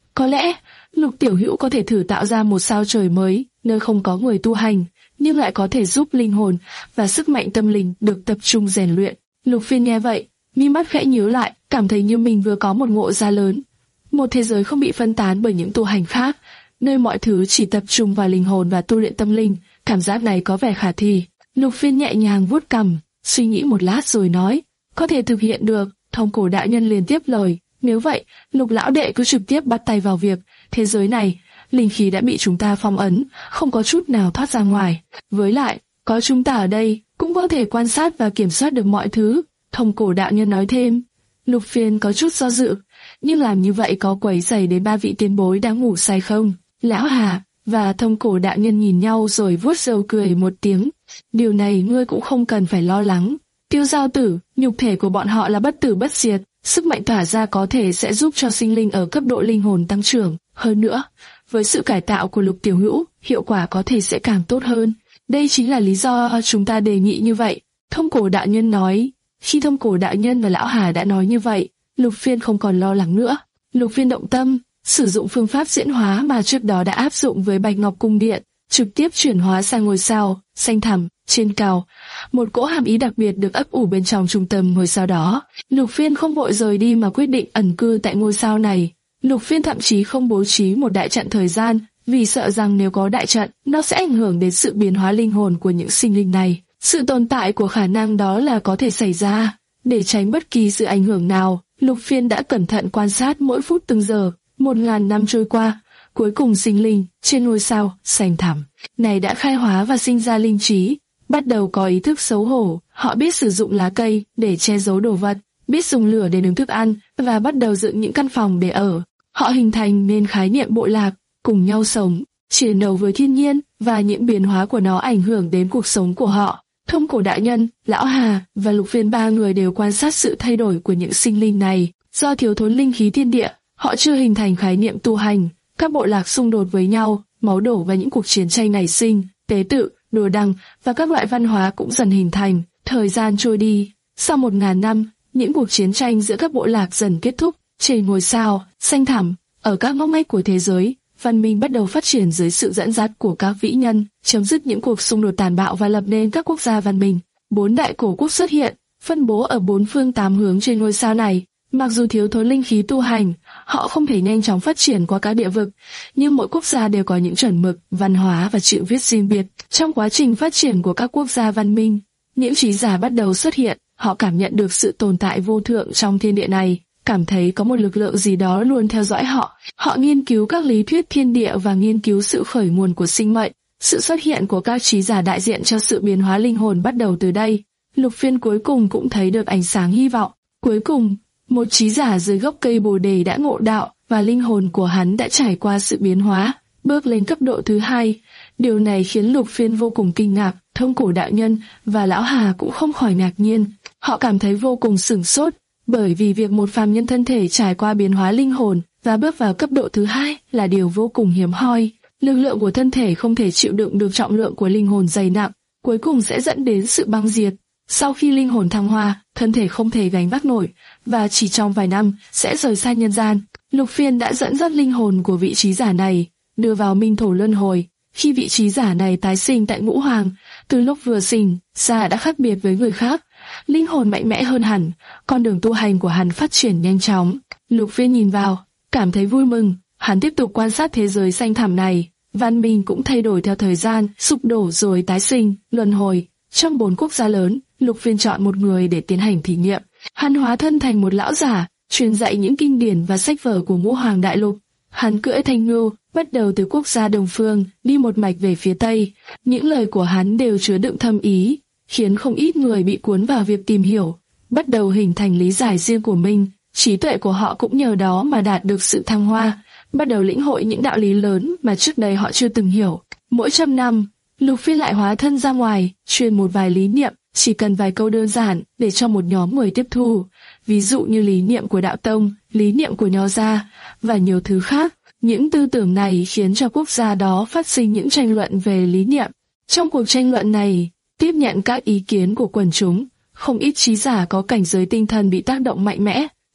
Có lẽ, Lục Tiểu Hữu có thể thử tạo ra một sao trời mới, nơi không có người tu hành, nhưng lại có thể giúp linh hồn và sức mạnh tâm linh được tập trung rèn luyện. Lục Phiên nghe vậy, mi mắt khẽ nhíu lại, cảm thấy như mình vừa có một ngộ ra lớn. Một thế giới không bị phân tán bởi những tu hành khác, nơi mọi thứ chỉ tập trung vào linh hồn và tu luyện tâm linh, cảm giác này có vẻ khả thi. Lục Phiên nhẹ nhàng vuốt cằm, suy nghĩ một lát rồi nói, có thể thực hiện được. Thông Cổ đạo nhân liền tiếp lời, nếu vậy, Lục lão đệ cứ trực tiếp bắt tay vào việc. Thế giới này, linh khí đã bị chúng ta phong ấn, không có chút nào thoát ra ngoài. Với lại, có chúng ta ở đây, cũng có thể quan sát và kiểm soát được mọi thứ. Thông Cổ đạo nhân nói thêm. Lục Phiên có chút do dự, nhưng làm như vậy có quấy rầy đến ba vị tiền bối đang ngủ say không? Lão Hà và Thông Cổ đạo nhân nhìn nhau rồi vuốt râu cười một tiếng. Điều này ngươi cũng không cần phải lo lắng. Tiêu Giao Tử, nhục thể của bọn họ là bất tử bất diệt, sức mạnh tỏa ra có thể sẽ giúp cho sinh linh ở cấp độ linh hồn tăng trưởng. Hơn nữa, với sự cải tạo của Lục Tiểu Hữu, hiệu quả có thể sẽ càng tốt hơn. Đây chính là lý do chúng ta đề nghị như vậy. Thông Cổ đạo nhân nói. Khi Thông Cổ đạo nhân và Lão Hà đã nói như vậy, Lục Phiên không còn lo lắng nữa. Lục Phiên động tâm, sử dụng phương pháp diễn hóa mà trước đó đã áp dụng với Bạch Ngọc Cung Điện, trực tiếp chuyển hóa sang ngôi sao xanh thẳm trên cao. Một cỗ hàm ý đặc biệt được ấp ủ bên trong trung tâm ngôi sao đó. Lục Phiên không vội rời đi mà quyết định ẩn cư tại ngôi sao này. Lục Phiên thậm chí không bố trí một đại trận thời gian, vì sợ rằng nếu có đại trận, nó sẽ ảnh hưởng đến sự biến hóa linh hồn của những sinh linh này. Sự tồn tại của khả năng đó là có thể xảy ra. Để tránh bất kỳ sự ảnh hưởng nào, Lục Phiên đã cẩn thận quan sát mỗi phút từng giờ. Một ngàn năm trôi qua, cuối cùng sinh linh trên ngôi sao xanh thẳm này đã khai hóa và sinh ra linh trí, bắt đầu có ý thức xấu hổ. Họ biết sử dụng lá cây để che giấu đồ vật, biết dùng lửa để nướng thức ăn và bắt đầu dựng những căn phòng để ở. Họ hình thành nên khái niệm bộ lạc, cùng nhau sống, chiến đấu với thiên nhiên và những biến hóa của nó ảnh hưởng đến cuộc sống của họ. Thông Cổ đạo nhân, Lão Hà và Lục Phiên ba người đều quan sát sự thay đổi của những sinh linh này. Do thiếu thốn linh khí thiên địa, họ chưa hình thành khái niệm tu hành. Các bộ lạc xung đột với nhau, máu đổ và những cuộc chiến tranh nảy sinh, tế tự, đùa đăng và các loại văn hóa cũng dần hình thành. Thời gian trôi đi, sau một ngàn năm, những cuộc chiến tranh giữa các bộ lạc dần kết thúc. Trên ngôi sao xanh thẳm, ở các ngóc ngách của thế giới, văn minh bắt đầu phát triển dưới sự dẫn dắt của các vĩ nhân, chấm dứt những cuộc xung đột tàn bạo và lập nên các quốc gia văn minh. Bốn đại cổ quốc xuất hiện, phân bố ở bốn phương tám hướng trên ngôi sao này. Mặc dù thiếu thốn linh khí tu hành, họ không thể nhanh chóng phát triển qua các địa vực, nhưng mỗi quốc gia đều có những chuẩn mực, văn hóa và chữ viết riêng biệt. Trong quá trình phát triển của các quốc gia văn minh, những trí giả bắt đầu xuất hiện, họ cảm nhận được sự tồn tại vô thượng trong thiên địa này, cảm thấy có một lực lượng gì đó luôn theo dõi họ. Họ nghiên cứu các lý thuyết thiên địa và nghiên cứu sự khởi nguồn của sinh mệnh. Sự xuất hiện của các trí giả đại diện cho sự biến hóa linh hồn bắt đầu từ đây. Lục Phiên cuối cùng cũng thấy được ánh sáng hy vọng. Cuối cùng, một trí giả dưới gốc cây bồ đề đã ngộ đạo và linh hồn của hắn đã trải qua sự biến hóa, bước lên cấp độ thứ hai. Điều này khiến Lục Phiên vô cùng kinh ngạc. Thông Cổ đạo nhân và Lão Hà cũng không khỏi ngạc nhiên. Họ cảm thấy vô cùng sửng sốt, bởi vì việc một phàm nhân thân thể trải qua biến hóa linh hồn và bước vào cấp độ thứ hai là điều vô cùng hiếm hoi. Lực lượng của thân thể không thể chịu đựng được trọng lượng của linh hồn dày nặng, cuối cùng sẽ dẫn đến sự băng diệt. Sau khi linh hồn thăng hoa, thân thể không thể gánh vác nổi và chỉ trong vài năm sẽ rời xa nhân gian. Lục Phiên đã dẫn dắt linh hồn của vị trí giả này đưa vào minh thổ luân hồi. Khi vị trí giả này tái sinh tại Ngũ Hoàng, từ lúc vừa sinh ra đã khác biệt với người khác, linh hồn mạnh mẽ hơn hẳn, con đường tu hành của hắn phát triển nhanh chóng. Lục Phiên nhìn vào, cảm thấy vui mừng. Hắn tiếp tục quan sát thế giới xanh thẳm này. Văn minh cũng thay đổi theo thời gian, sụp đổ rồi tái sinh, luân hồi. Trong bốn quốc gia lớn, Lục Phiên chọn một người để tiến hành thí nghiệm. Hắn hóa thân thành một lão giả, truyền dạy những kinh điển và sách vở của Ngũ Hoàng đại lục. Hắn cưỡi thanh ngưu, bắt đầu từ quốc gia Đông Phương, đi một mạch về phía Tây. Những lời của hắn đều chứa đựng thâm ý, khiến không ít người bị cuốn vào việc tìm hiểu, bắt đầu hình thành lý giải riêng của mình. Trí tuệ của họ cũng nhờ đó mà đạt được sự thăng hoa, bắt đầu lĩnh hội những đạo lý lớn mà trước đây họ chưa từng hiểu. Mỗi trăm năm, Lục Phiên lại hóa thân ra ngoài, truyền một vài lý niệm, chỉ cần vài câu đơn giản để cho một nhóm người tiếp thu, ví dụ như lý niệm của đạo tông, lý niệm của nho gia và nhiều thứ khác. Những tư tưởng này khiến cho quốc gia đó phát sinh những tranh luận về lý niệm. Trong cuộc tranh luận này, tiếp nhận các ý kiến của quần chúng, không ít trí giả có cảnh giới tinh thần bị tác động mạnh mẽ,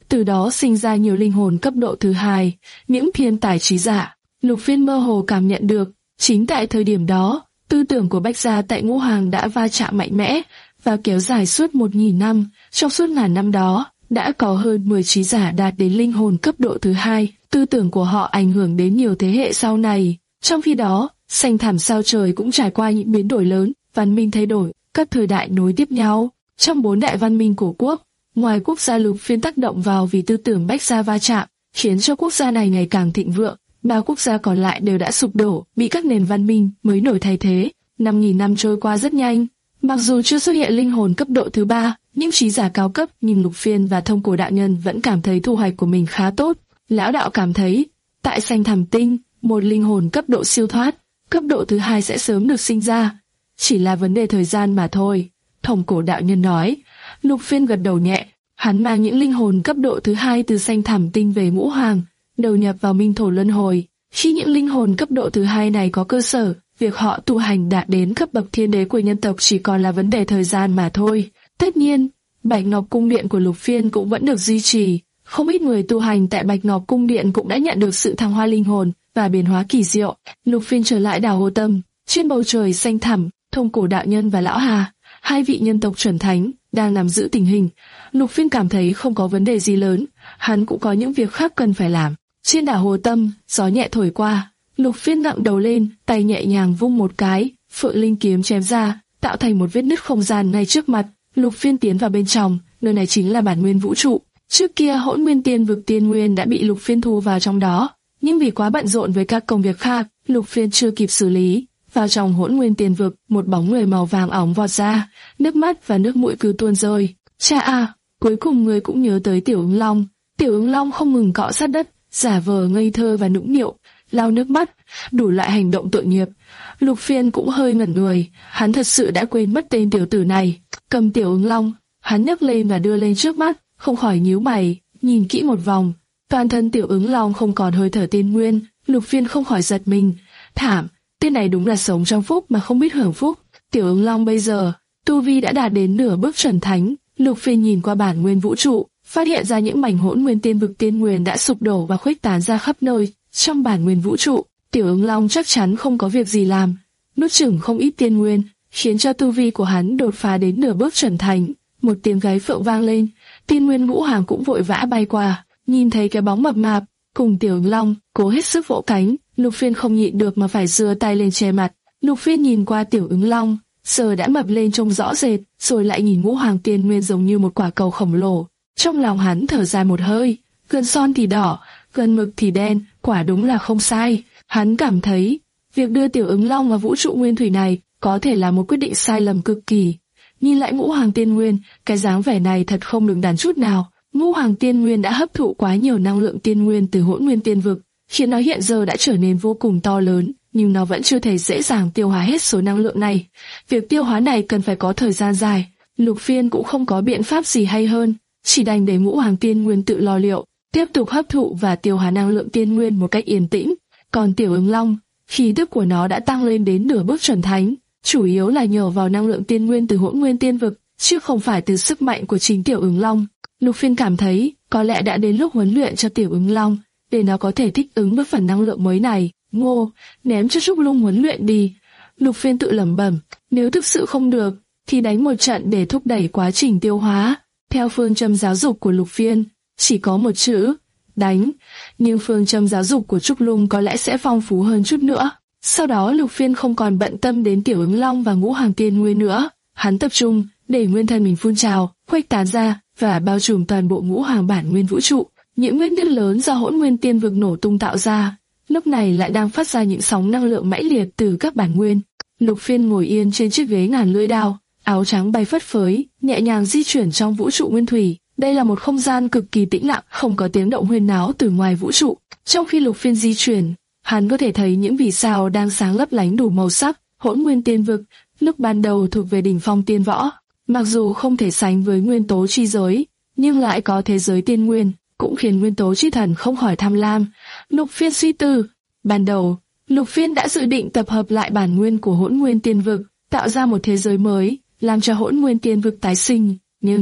từ đó sinh ra nhiều linh hồn cấp độ thứ hai, những thiên tài trí giả. Lục Phiên mơ hồ cảm nhận được, chính tại thời điểm đó, tư tưởng của Bách gia tại Ngũ Hoàng đã va chạm mạnh mẽ và kéo dài suốt một nghìn năm. Trong suốt ngàn năm đó, đã có hơn mười trí giả đạt đến linh hồn cấp độ thứ hai. Tư tưởng của họ ảnh hưởng đến nhiều thế hệ sau này. Trong khi đó, xanh thẳm sao trời cũng trải qua những biến đổi lớn, văn minh thay đổi, các thời đại nối tiếp nhau. Trong bốn đại văn minh cổ quốc, ngoài quốc gia Lục Phiên tác động vào vì tư tưởng Bách gia va chạm, khiến cho quốc gia này ngày càng thịnh vượng, ba quốc gia còn lại đều đã sụp đổ, bị các nền văn minh mới nổi thay thế. Năm nghìn năm trôi qua rất nhanh, mặc dù chưa xuất hiện linh hồn cấp độ thứ ba, những trí giả cao cấp nhưng Lục Phiên và Thông Cổ đạo nhân vẫn cảm thấy thu hoạch của mình khá tốt. Lão đạo cảm thấy, tại xanh thẳm tinh, một linh hồn cấp độ siêu thoát, cấp độ thứ hai sẽ sớm được sinh ra, chỉ là vấn đề thời gian mà thôi. Thông Cổ đạo nhân nói. Lục Phiên gật đầu nhẹ, hắn mang những linh hồn cấp độ thứ hai từ xanh thẳm tinh về Ngũ Hoàng, đầu nhập vào minh thổ luân hồi. Khi những linh hồn cấp độ thứ hai này có cơ sở, việc họ tu hành đạt đến cấp bậc thiên đế của nhân tộc chỉ còn là vấn đề thời gian mà thôi. Tất nhiên, Bạch Ngọc Cung Điện của Lục Phiên cũng vẫn được duy trì. Không ít người tu hành tại Bạch Ngọc Cung Điện cũng đã nhận được sự thăng hoa linh hồn và biến hóa kỳ diệu. Lục Phiên trở lại đảo Hồ Tâm, trên bầu trời xanh thẳm, Thông Cổ đạo nhân và Lão Hà, hai vị nhân tộc chuẩn thánh, đang nắm giữ tình hình. Lục Phiên cảm thấy không có vấn đề gì lớn, hắn cũng có những việc khác cần phải làm. Trên đảo Hồ Tâm, gió nhẹ thổi qua, Lục Phiên ngẩng đầu lên, tay nhẹ nhàng vung một cái, Phượng Linh kiếm chém ra, tạo thành một vết nứt không gian ngay trước mặt. Lục Phiên tiến vào bên trong, nơi này chính là bản nguyên vũ trụ. Trước kia Hỗn Nguyên Tiên Vực Tiên Nguyên đã bị Lục Phiên thu vào trong đó, nhưng vì quá bận rộn với các công việc khác, Lục Phiên chưa kịp xử lý. Vào trong Hỗn Nguyên Tiên Vực, một bóng người màu vàng óng vọt ra, nước mắt và nước mũi cứ tuôn rơi. Cha à, cuối cùng người cũng nhớ tới Tiểu Ứng Long. Tiểu Ứng Long không ngừng cọ sát đất, giả vờ ngây thơ và nũng nịu, lau nước mắt, đủ loại hành động tội nghiệp. Lục Phiên cũng hơi ngẩn người, hắn thật sự đã quên mất tên tiểu tử này. Cầm Tiểu Ứng Long, hắn nhấc lên và đưa lên trước mắt, không khỏi nhíu mày, nhìn kỹ một vòng, toàn thân Tiểu Ứng Long không còn hơi thở tiên nguyên. Lục Phiên không khỏi giật mình, thảm, tên này đúng là sống trong phúc mà không biết hưởng phúc. Tiểu Ứng Long bây giờ tu vi đã đạt đến nửa bước chuẩn thánh. Lục Phiên nhìn qua bản nguyên vũ trụ, phát hiện ra những mảnh Hỗn Nguyên Tiên Vực Tiên Nguyên đã sụp đổ và khuếch tán ra khắp nơi. Trong bản nguyên vũ trụ, Tiểu Ứng Long chắc chắn không có việc gì làm, nuốt chửng không ít tiên nguyên, khiến cho tu vi của hắn đột phá đến nửa bước chuẩn thành. Một tiếng gáy phượng vang lên, Tiên Nguyên Ngũ Hoàng cũng vội vã bay qua, nhìn thấy cái bóng mập mạp cùng Tiểu Ứng Long cố hết sức vỗ cánh, Lục Phiên không nhịn được mà phải giơ tay lên che mặt. Lục Phiên nhìn qua Tiểu Ứng Long, giờ đã mập lên trông rõ rệt, rồi lại nhìn Ngũ Hoàng Tiên Nguyên giống như một quả cầu khổng lồ. Trong lòng hắn thở dài một hơi, gần son thì đỏ, gần mực thì đen, quả đúng là không sai. Hắn cảm thấy, việc đưa Tiểu Ứng Long vào vũ trụ nguyên thủy này có thể là một quyết định sai lầm cực kỳ. Nhìn lại Ngũ Hoàng Tiên Nguyên, cái dáng vẻ này thật không đứng đắn chút nào. Ngũ Hoàng Tiên Nguyên đã hấp thụ quá nhiều năng lượng tiên nguyên từ Hỗn Nguyên Tiên Vực, khiến nó hiện giờ đã trở nên vô cùng to lớn, nhưng nó vẫn chưa thể dễ dàng tiêu hóa hết số năng lượng này. Việc tiêu hóa này cần phải có thời gian dài. Lục Phiên cũng không có biện pháp gì hay hơn, chỉ đành để Ngũ Hoàng Tiên Nguyên tự lo liệu, tiếp tục hấp thụ và tiêu hóa năng lượng tiên nguyên một cách yên tĩnh. Còn Tiểu Ứng Long, khí tức của nó đã tăng lên đến nửa bước chuẩn thánh, chủ yếu là nhờ vào năng lượng tiên nguyên từ Hỗn Nguyên Tiên Vực, chứ không phải từ sức mạnh của chính Tiểu Ứng Long. Lục Phiên cảm thấy có lẽ đã đến lúc huấn luyện cho Tiểu Ứng Long, để nó có thể thích ứng với phần năng lượng mới này. Ngô, ném cho Trúc Lung huấn luyện đi. Lục Phiên tự lẩm bẩm, nếu thực sự không được, thì đánh một trận để thúc đẩy quá trình tiêu hóa. Theo phương châm giáo dục của Lục Phiên, chỉ có một chữ, đánh, nhưng phương châm giáo dục của Trúc Lung có lẽ sẽ phong phú hơn chút nữa. Sau đó Lục Phiên không còn bận tâm đến Tiểu Ứng Long và Ngũ Hoàng Tiên Nguyên nữa, hắn tập trung để nguyên thân mình phun trào, khuếch tán ra và bao trùm toàn bộ Ngũ Hoàng bản nguyên vũ trụ. Những vết nứt lớn do Hỗn Nguyên Tiên Vực nổ tung tạo ra, lúc này lại đang phát ra những sóng năng lượng mãnh liệt từ các bản nguyên. Lục Phiên ngồi yên trên chiếc ghế ngàn lưỡi đao, áo trắng bay phất phới, nhẹ nhàng di chuyển trong vũ trụ nguyên thủy. Đây là một không gian cực kỳ tĩnh lặng, không có tiếng động huyên náo từ ngoài vũ trụ. Trong khi Lục Phiên di chuyển, hắn có thể thấy những vì sao đang sáng lấp lánh đủ màu sắc. Hỗn Nguyên Tiên Vực lúc ban đầu thuộc về đỉnh phong tiên võ, mặc dù không thể sánh với nguyên tố chi giới, nhưng lại có thế giới tiên nguyên, cũng khiến nguyên tố chi thần không khỏi tham lam. Lục Phiên suy tư, ban đầu Lục Phiên đã dự định tập hợp lại bản nguyên của Hỗn Nguyên Tiên Vực, tạo ra một thế giới mới, làm cho Hỗn Nguyên Tiên Vực tái sinh. Nhưng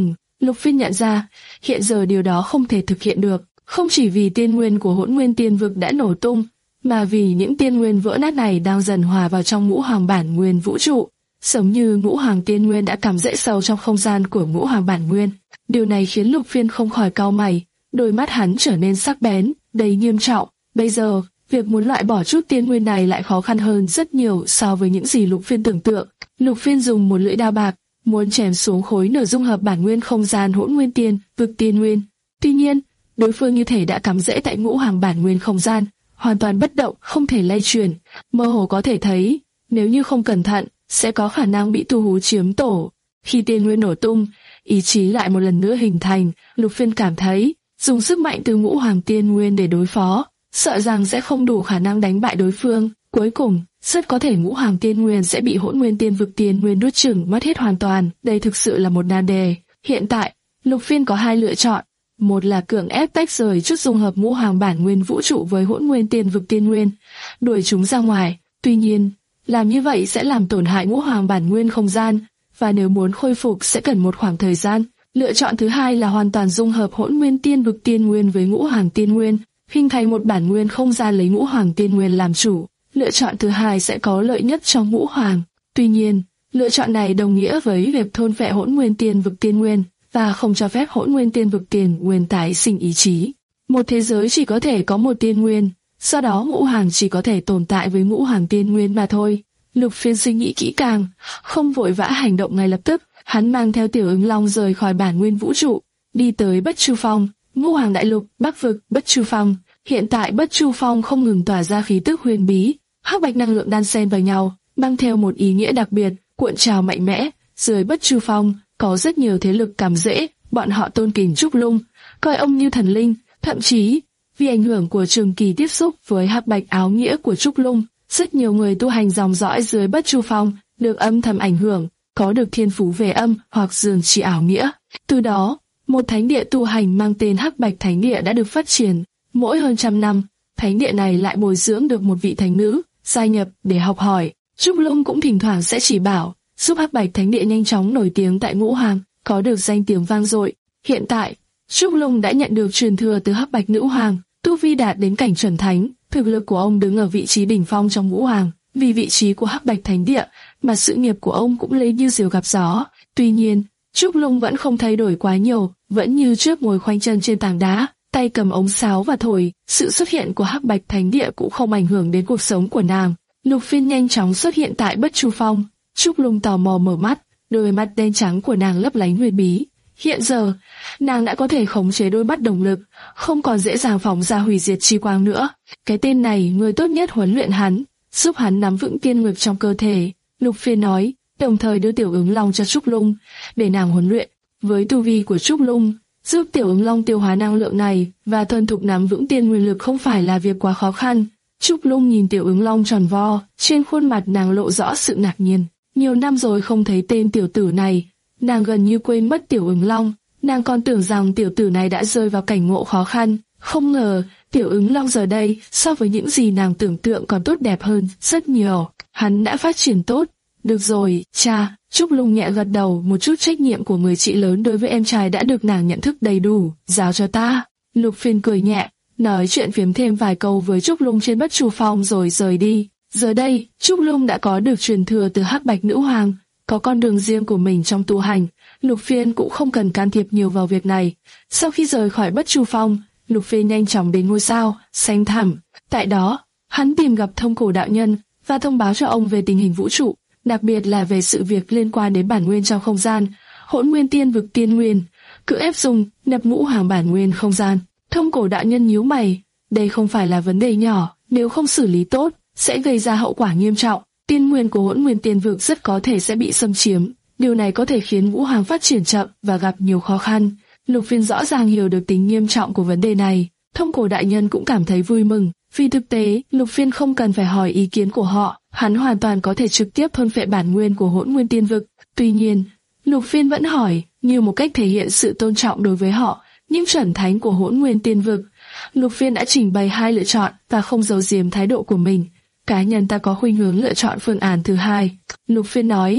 Lục Phiên nhận ra, hiện giờ điều đó không thể thực hiện được, không chỉ vì tiên nguyên của Hỗn Nguyên Tiên Vực đã nổ tung, mà vì những tiên nguyên vỡ nát này đang dần hòa vào trong ngũ hoàng bản nguyên vũ trụ, giống như ngũ hoàng tiên nguyên đã cắm rễ sâu trong không gian của ngũ hoàng bản nguyên. Điều này khiến Lục Phiên không khỏi cau mày, đôi mắt hắn trở nên sắc bén, đầy nghiêm trọng. Bây giờ, việc muốn loại bỏ chút tiên nguyên này lại khó khăn hơn rất nhiều so với những gì Lục Phiên tưởng tượng. Lục Phiên dùng một lưỡi đao bạc, muốn chém xuống khối nửa dung hợp bản nguyên không gian Hỗn Nguyên Tiên Vực tiên nguyên. Tuy nhiên, đối phương như thể đã cắm rễ tại ngũ hoàng bản nguyên không gian, hoàn toàn bất động, không thể lay chuyển. Mơ hồ có thể thấy, nếu như không cẩn thận, sẽ có khả năng bị tu hú chiếm tổ. Khi tiên nguyên nổ tung, ý chí lại một lần nữa hình thành. Lục Phiên cảm thấy, dùng sức mạnh từ ngũ hoàng tiên nguyên để đối phó, sợ rằng sẽ không đủ khả năng đánh bại đối phương. Cuối cùng, rất có thể ngũ hoàng tiên nguyên sẽ bị Hỗn Nguyên Tiên Vực tiên nguyên nuốt chửng mất hết hoàn toàn. Đây thực sự là một nan đề. Hiện tại, Lục Phiên có hai lựa chọn. Một là cưỡng ép tách rời chút dung hợp ngũ hoàng bản nguyên vũ trụ với Hỗn Nguyên Tiên Vực tiên nguyên, đuổi chúng ra ngoài. Tuy nhiên, làm như vậy sẽ làm tổn hại ngũ hoàng bản nguyên không gian, và nếu muốn khôi phục sẽ cần một khoảng thời gian. Lựa chọn thứ hai là hoàn toàn dung hợp Hỗn Nguyên Tiên Vực tiên nguyên với ngũ hoàng tiên nguyên, hình thành một bản nguyên không gian lấy ngũ hoàng tiên nguyên làm chủ. Lựa chọn thứ hai sẽ có lợi nhất cho ngũ hoàng. Tuy nhiên, lựa chọn này đồng nghĩa với việc thôn phệ Hỗn Nguyên Tiên Vực tiên nguyên và không cho phép Hỗn Nguyên Tiên Vực tiên nguyên tái sinh ý chí. Một thế giới chỉ có thể có một tiên nguyên, do đó ngũ hoàng chỉ có thể tồn tại với ngũ hoàng tiên nguyên mà thôi. Lục Phiên suy nghĩ kỹ càng, không vội vã hành động ngay lập tức. Hắn mang theo Tiểu Ứng Long rời khỏi bản nguyên vũ trụ, đi tới Bất Chu Phong, ngũ hoàng đại lục, Bắc vực, Bất Chu Phong. Hiện tại Bất Chu Phong không ngừng tỏa ra khí tức huyền bí, hắc bạch năng lượng đan xen vào nhau, mang theo một ý nghĩa đặc biệt, cuộn trào mạnh mẽ. Dưới Bất Chu Phong có rất nhiều thế lực cắm rễ, bọn họ tôn kính Trúc Lung, coi ông như thần linh, thậm chí vì ảnh hưởng của trường kỳ tiếp xúc với hắc bạch áo nghĩa của Trúc Lung, rất nhiều người tu hành dòng dõi dưới Bất Chu Phong được âm thầm ảnh hưởng, có được thiên phú về âm hoặc dường chỉ ảo nghĩa. Từ đó, một thánh địa tu hành mang tên Hắc Bạch Thánh Địa đã được phát triển. Mỗi hơn trăm năm, thánh địa này lại bồi dưỡng được một vị thánh nữ gia nhập để học hỏi. Trúc Lung cũng thỉnh thoảng sẽ chỉ bảo, giúp Hắc Bạch Thánh Địa nhanh chóng nổi tiếng tại ngũ hoàng, có được danh tiếng vang dội. Hiện tại, Trúc Lung đã nhận được truyền thừa từ Hắc Bạch Nữ Hoàng, tu vi đạt đến cảnh chuẩn thánh, thực lực của ông đứng ở vị trí đỉnh phong trong ngũ hoàng. Vì vị trí của Hắc Bạch Thánh Địa, mà sự nghiệp của ông cũng lấy như diều gặp gió. Tuy nhiên, Trúc Lung vẫn không thay đổi quá nhiều, vẫn như trước ngồi khoanh chân trên tảng đá, tay cầm ống sáo và thổi. Sự xuất hiện của Hắc Bạch Thánh Địa cũng không ảnh hưởng đến cuộc sống của nàng. Lục Phiên nhanh chóng xuất hiện tại Bất Chu Phong. Trúc Lung tò mò mở mắt, đôi mắt đen trắng của nàng lấp lánh huyền bí. Hiện giờ, nàng đã có thể khống chế đôi mắt đồng lực, không còn dễ dàng phóng ra hủy diệt chi quang nữa. Cái tên này, người tốt nhất huấn luyện hắn, giúp hắn nắm vững tiên lực trong cơ thể. Lục Phiên nói, đồng thời đưa Tiểu Ứng Long cho Trúc Lung, để nàng huấn luyện. Với tu vi của Trúc Lung, giúp Tiểu Ứng Long tiêu hóa năng lượng này và thuần thục nắm vững tiên nguyên lực không phải là việc quá khó khăn. Trúc Lung nhìn Tiểu Ứng Long tròn vo, trên khuôn mặt nàng lộ rõ sự ngạc nhiên. Nhiều năm rồi không thấy tên tiểu tử này, nàng gần như quên mất Tiểu Ứng Long. Nàng còn tưởng rằng tiểu tử này đã rơi vào cảnh ngộ khó khăn. Không ngờ, Tiểu Ứng Long giờ đây, so với những gì nàng tưởng tượng còn tốt đẹp hơn rất nhiều. Hắn đã phát triển tốt. Được rồi, cha. Trúc Lung nhẹ gật đầu, một chút trách nhiệm của người chị lớn đối với em trai đã được nàng nhận thức đầy đủ. Giao cho ta. Lục Phiên cười nhẹ, nói chuyện phiếm thêm vài câu với Trúc Lung trên Bất Chu Phong rồi rời đi. Giờ đây, Trúc Lung đã có được truyền thừa từ Hắc Bạch Nữ Hoàng, có con đường riêng của mình trong tu hành. Lục Phiên cũng không cần can thiệp nhiều vào việc này. Sau khi rời khỏi Bất Chu Phong, Lục Phiên nhanh chóng đến ngôi sao xanh thẳm. Tại đó, hắn tìm gặp Thông Cổ đạo nhân và thông báo cho ông về tình hình vũ trụ, đặc biệt là về sự việc liên quan đến bản nguyên trong không gian, Hỗn Nguyên Tiên Vực tiên nguyên, cưỡng ép dùng nhập ngũ hoàng bản nguyên không gian. Thông Cổ đạo nhân nhíu mày, đây không phải là vấn đề nhỏ, nếu không xử lý tốt, sẽ gây ra hậu quả nghiêm trọng. Tiên nguyên của Hỗn Nguyên Tiên Vực rất có thể sẽ bị xâm chiếm, điều này có thể khiến ngũ hoàng phát triển chậm và gặp nhiều khó khăn. Lục Phiên rõ ràng hiểu được tính nghiêm trọng của vấn đề này. Thông Cổ đại nhân cũng cảm thấy vui mừng, vì thực tế Lục Phiên không cần phải hỏi ý kiến của họ, hắn hoàn toàn có thể trực tiếp thôn phệ bản nguyên của Hỗn Nguyên Tiên Vực. Tuy nhiên, Lục Phiên vẫn hỏi, như một cách thể hiện sự tôn trọng đối với họ, những chuẩn thánh của Hỗn Nguyên Tiên Vực. Lục Phiên đã trình bày hai lựa chọn và không giấu giếm thái độ của mình. Cá nhân ta có khuynh hướng lựa chọn phương án thứ hai. Lục Phiên nói,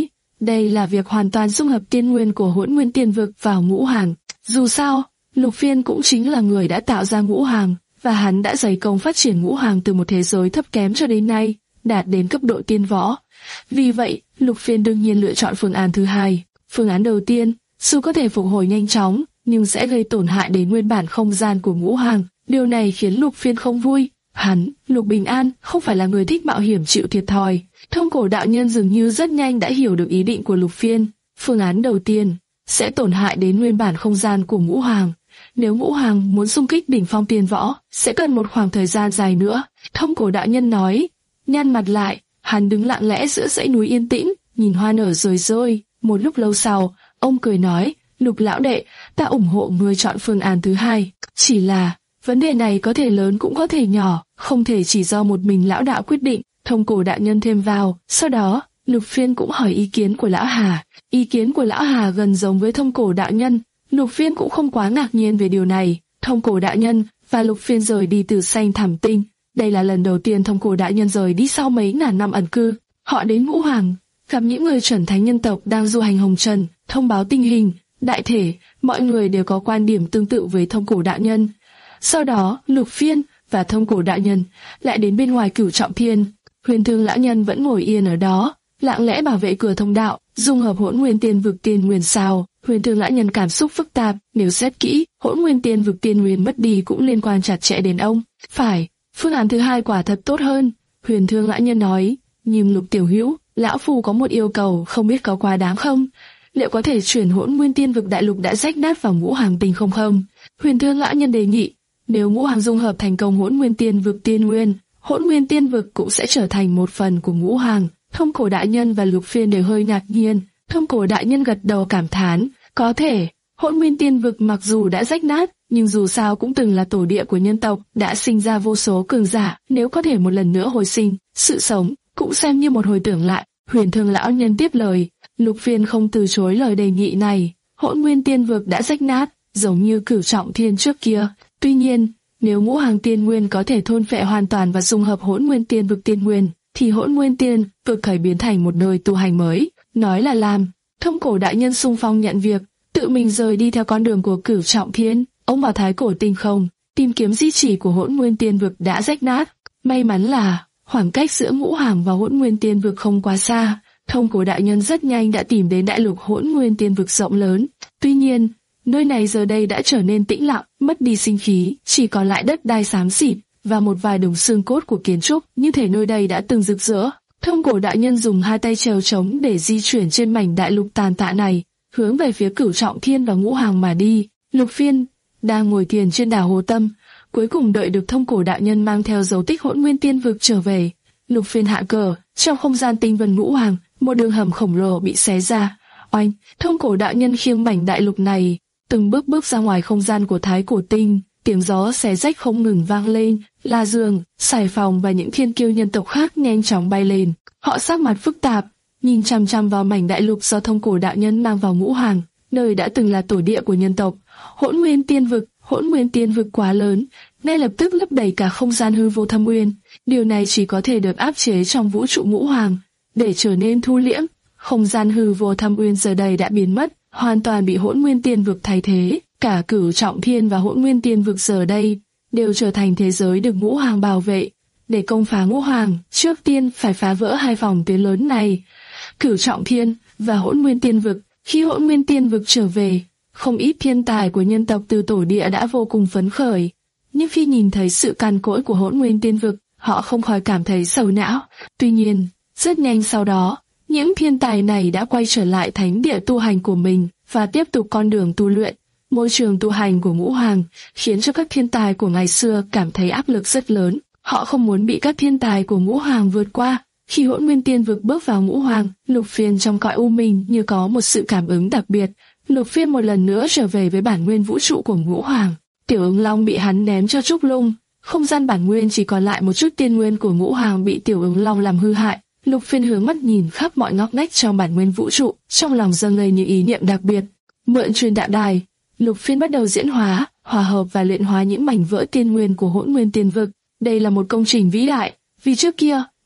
Đây là việc hoàn toàn dung hợp tiên nguyên của Hỗn Nguyên Tiên Vực vào ngũ hàng. Dù sao, Lục Phiên cũng chính là người đã tạo ra ngũ hàng, và hắn đã dày công phát triển ngũ hàng từ một thế giới thấp kém cho đến nay, đạt đến cấp độ tiên võ. Vì vậy, Lục Phiên đương nhiên lựa chọn phương án thứ hai. Phương án đầu tiên, dù có thể phục hồi nhanh chóng, nhưng sẽ gây tổn hại đến nguyên bản không gian của ngũ hàng. Điều này khiến Lục Phiên không vui. Hắn, Lục Bình An, không phải là người thích mạo hiểm chịu thiệt thòi. Thông Cổ đạo nhân dường như rất nhanh đã hiểu được ý định của Lục Phiên. Phương án đầu tiên sẽ tổn hại đến nguyên bản không gian của ngũ hàng. Nếu ngũ hàng muốn xung kích đỉnh phong tiên võ, sẽ cần một khoảng thời gian dài nữa. Thông Cổ đạo nhân nói, nhăn mặt lại, hắn đứng lặng lẽ giữa dãy núi yên tĩnh, nhìn hoa nở rồi rơi. Một lúc lâu sau, ông cười nói, Lục lão đệ, ta ủng hộ ngươi chọn phương án thứ hai. Chỉ là, vấn đề này có thể lớn cũng có thể nhỏ, không thể chỉ do một mình lão đạo quyết định. Thông Cổ đạo nhân thêm vào, sau đó, Lục Phiên cũng hỏi ý kiến của lão Hà. Ý kiến của lão Hà gần giống với Thông Cổ đạo nhân, Lục Phiên cũng không quá ngạc nhiên về điều này. Thông Cổ đạo nhân và Lục Phiên rời đi từ Xanh Thẳm Tinh. Đây là lần đầu tiên Thông Cổ đạo nhân rời đi sau mấy ngàn năm ẩn cư. Họ đến ngũ hàng, gặp những người chuẩn thánh nhân tộc đang du hành hồng trần, thông báo tình hình. Đại thể, mọi người đều có quan điểm tương tự với Thông Cổ đạo nhân. Sau đó, Lục Phiên và Thông Cổ đạo nhân lại đến bên ngoài Cửu Trọng Thiên. Huyền Thương lão nhân vẫn ngồi yên ở đó, lặng lẽ bảo vệ cửa thông đạo, dung hợp Hỗn Nguyên Tiên Vực tiên nguyên sao. Huyền Thương lão nhân cảm xúc phức tạp, nếu xét kỹ, Hỗn Nguyên Tiên Vực tiên nguyên mất đi cũng liên quan chặt chẽ đến ông. Phải, phương án thứ hai quả thật tốt hơn, Huyền Thương lão nhân nói. Nhưng Lục tiểu hữu, lão phu có một yêu cầu, không biết có quá đáng không? Liệu có thể chuyển Hỗn Nguyên Tiên Vực đại lục đã rách nát vào ngũ hàng tinh không không? Huyền Thương lão nhân đề nghị, nếu ngũ hàng dung hợp thành công Hỗn Nguyên Tiên Vực tiên nguyên, Hỗn Nguyên Tiên Vực cũng sẽ trở thành một phần của ngũ hàng. Thông Cổ đại nhân và Lục Phiên đều hơi ngạc nhiên. Thông Cổ đại nhân gật đầu cảm thán, có thể, Hỗn Nguyên Tiên Vực mặc dù đã rách nát, nhưng dù sao cũng từng là tổ địa của nhân tộc, đã sinh ra vô số cường giả, nếu có thể một lần nữa hồi sinh, sự sống cũng xem như một hồi tưởng lại. Huyền Thương lão nhân tiếp lời, Lục Phiên không từ chối lời đề nghị này. Hỗn Nguyên Tiên Vực đã rách nát, giống như Cửu Trọng Thiên trước kia. Tuy nhiên, nếu ngũ hàng tiên nguyên có thể thôn phệ hoàn toàn và dung hợp Hỗn Nguyên Tiên Vực tiên nguyên, thì Hỗn Nguyên Tiên Vực khởi biến thành một nơi tu hành mới. Nói là làm, Thông Cổ đại nhân xung phong nhận việc, tự mình rời đi theo con đường của Cửu Trọng Thiên. Ông vào Thái Cổ Tinh không, tìm kiếm di chỉ của Hỗn Nguyên Tiên Vực đã rách nát. May mắn là khoảng cách giữa ngũ hàng và Hỗn Nguyên Tiên Vực không quá xa. Thông Cổ đại nhân rất nhanh đã tìm đến đại lục Hỗn Nguyên Tiên Vực rộng lớn. Tuy nhiên, nơi này giờ đây đã trở nên tĩnh lặng, mất đi sinh khí, chỉ còn lại đất đai xám xịt và một vài đống xương cốt của kiến trúc, như thể nơi đây đã từng rực rỡ. Thông Cổ đại nhân dùng hai tay chèo trống để di chuyển trên mảnh đại lục tàn tạ này, hướng về phía Cửu Trọng Thiên và ngũ hàng mà đi. Lục Phiên đang ngồi thiền trên đảo Hồ Tâm, cuối cùng đợi được Thông Cổ đạo nhân mang theo dấu tích Hỗn Nguyên Tiên Vực trở về. Lục Phiên hạ cờ, trong không gian tinh vân ngũ hàng, một đường hầm khổng lồ bị xé ra. Oanh, Thông Cổ đạo nhân khiêng mảnh đại lục này, từng bước bước ra ngoài không gian của Thái Cổ Tinh. Tiếng gió xé rách không ngừng vang lên, La Dương, Sải Phòng và những thiên kiêu nhân tộc khác nhanh chóng bay lên. Họ sắc mặt phức tạp, nhìn chằm chằm vào mảnh đại lục do Thông Cổ đạo nhân mang vào ngũ hàng, nơi đã từng là tổ địa của nhân tộc. Hỗn Nguyên Tiên Vực, Hỗn Nguyên Tiên Vực quá lớn, ngay lập tức lấp đầy cả không gian hư vô thâm nguyên. Điều này chỉ có thể được áp chế trong vũ trụ ngũ hàng, để trở nên thu liễm. Không gian hư vô thâm nguyên giờ đây đã biến mất, hoàn toàn bị Hỗn Nguyên Tiên Vực thay thế. Cả Cửu Trọng Thiên và Hỗn Nguyên Tiên Vực giờ đây đều trở thành thế giới được ngũ hàng bảo vệ. Để công phá ngũ hàng, trước tiên phải phá vỡ hai phòng tuyến lớn này, Cửu Trọng Thiên và Hỗn Nguyên Tiên Vực. Khi Hỗn Nguyên Tiên Vực trở về, không ít thiên tài của nhân tộc từ tổ địa đã vô cùng phấn khởi. Nhưng khi nhìn thấy sự cằn cỗi của Hỗn Nguyên Tiên Vực, họ không khỏi cảm thấy sầu não. Tuy nhiên, rất nhanh sau đó, những thiên tài này đã quay trở lại thánh địa tu hành của mình và tiếp tục con đường tu luyện. Môi trường tu hành của ngũ hàng khiến cho các thiên tài của ngày xưa cảm thấy áp lực rất lớn. Họ không muốn bị các thiên tài của ngũ hàng vượt qua. Khi Hỗn Nguyên Tiên Vực bước vào ngũ hoàng, Lục Phiên trong cõi u minh như có một sự cảm ứng đặc biệt. Lục Phiên một lần nữa trở về với bản nguyên vũ trụ của ngũ hoàng. Tiểu Ứng Long bị hắn ném cho Trúc Lung, không gian bản nguyên chỉ còn lại một chút tiên nguyên của ngũ hoàng bị Tiểu Ứng Long làm hư hại. Lục Phiên hướng mắt nhìn khắp mọi ngóc ngách trong bản nguyên vũ trụ, trong lòng dâng lên những ý niệm đặc biệt. Mượn truyền đạo đài, Lục Phiên bắt đầu diễn hóa, hòa hợp và luyện hóa những mảnh vỡ tiên nguyên của Hỗn Nguyên Tiên Vực. Đây là một công trình vĩ đại, vì trước kia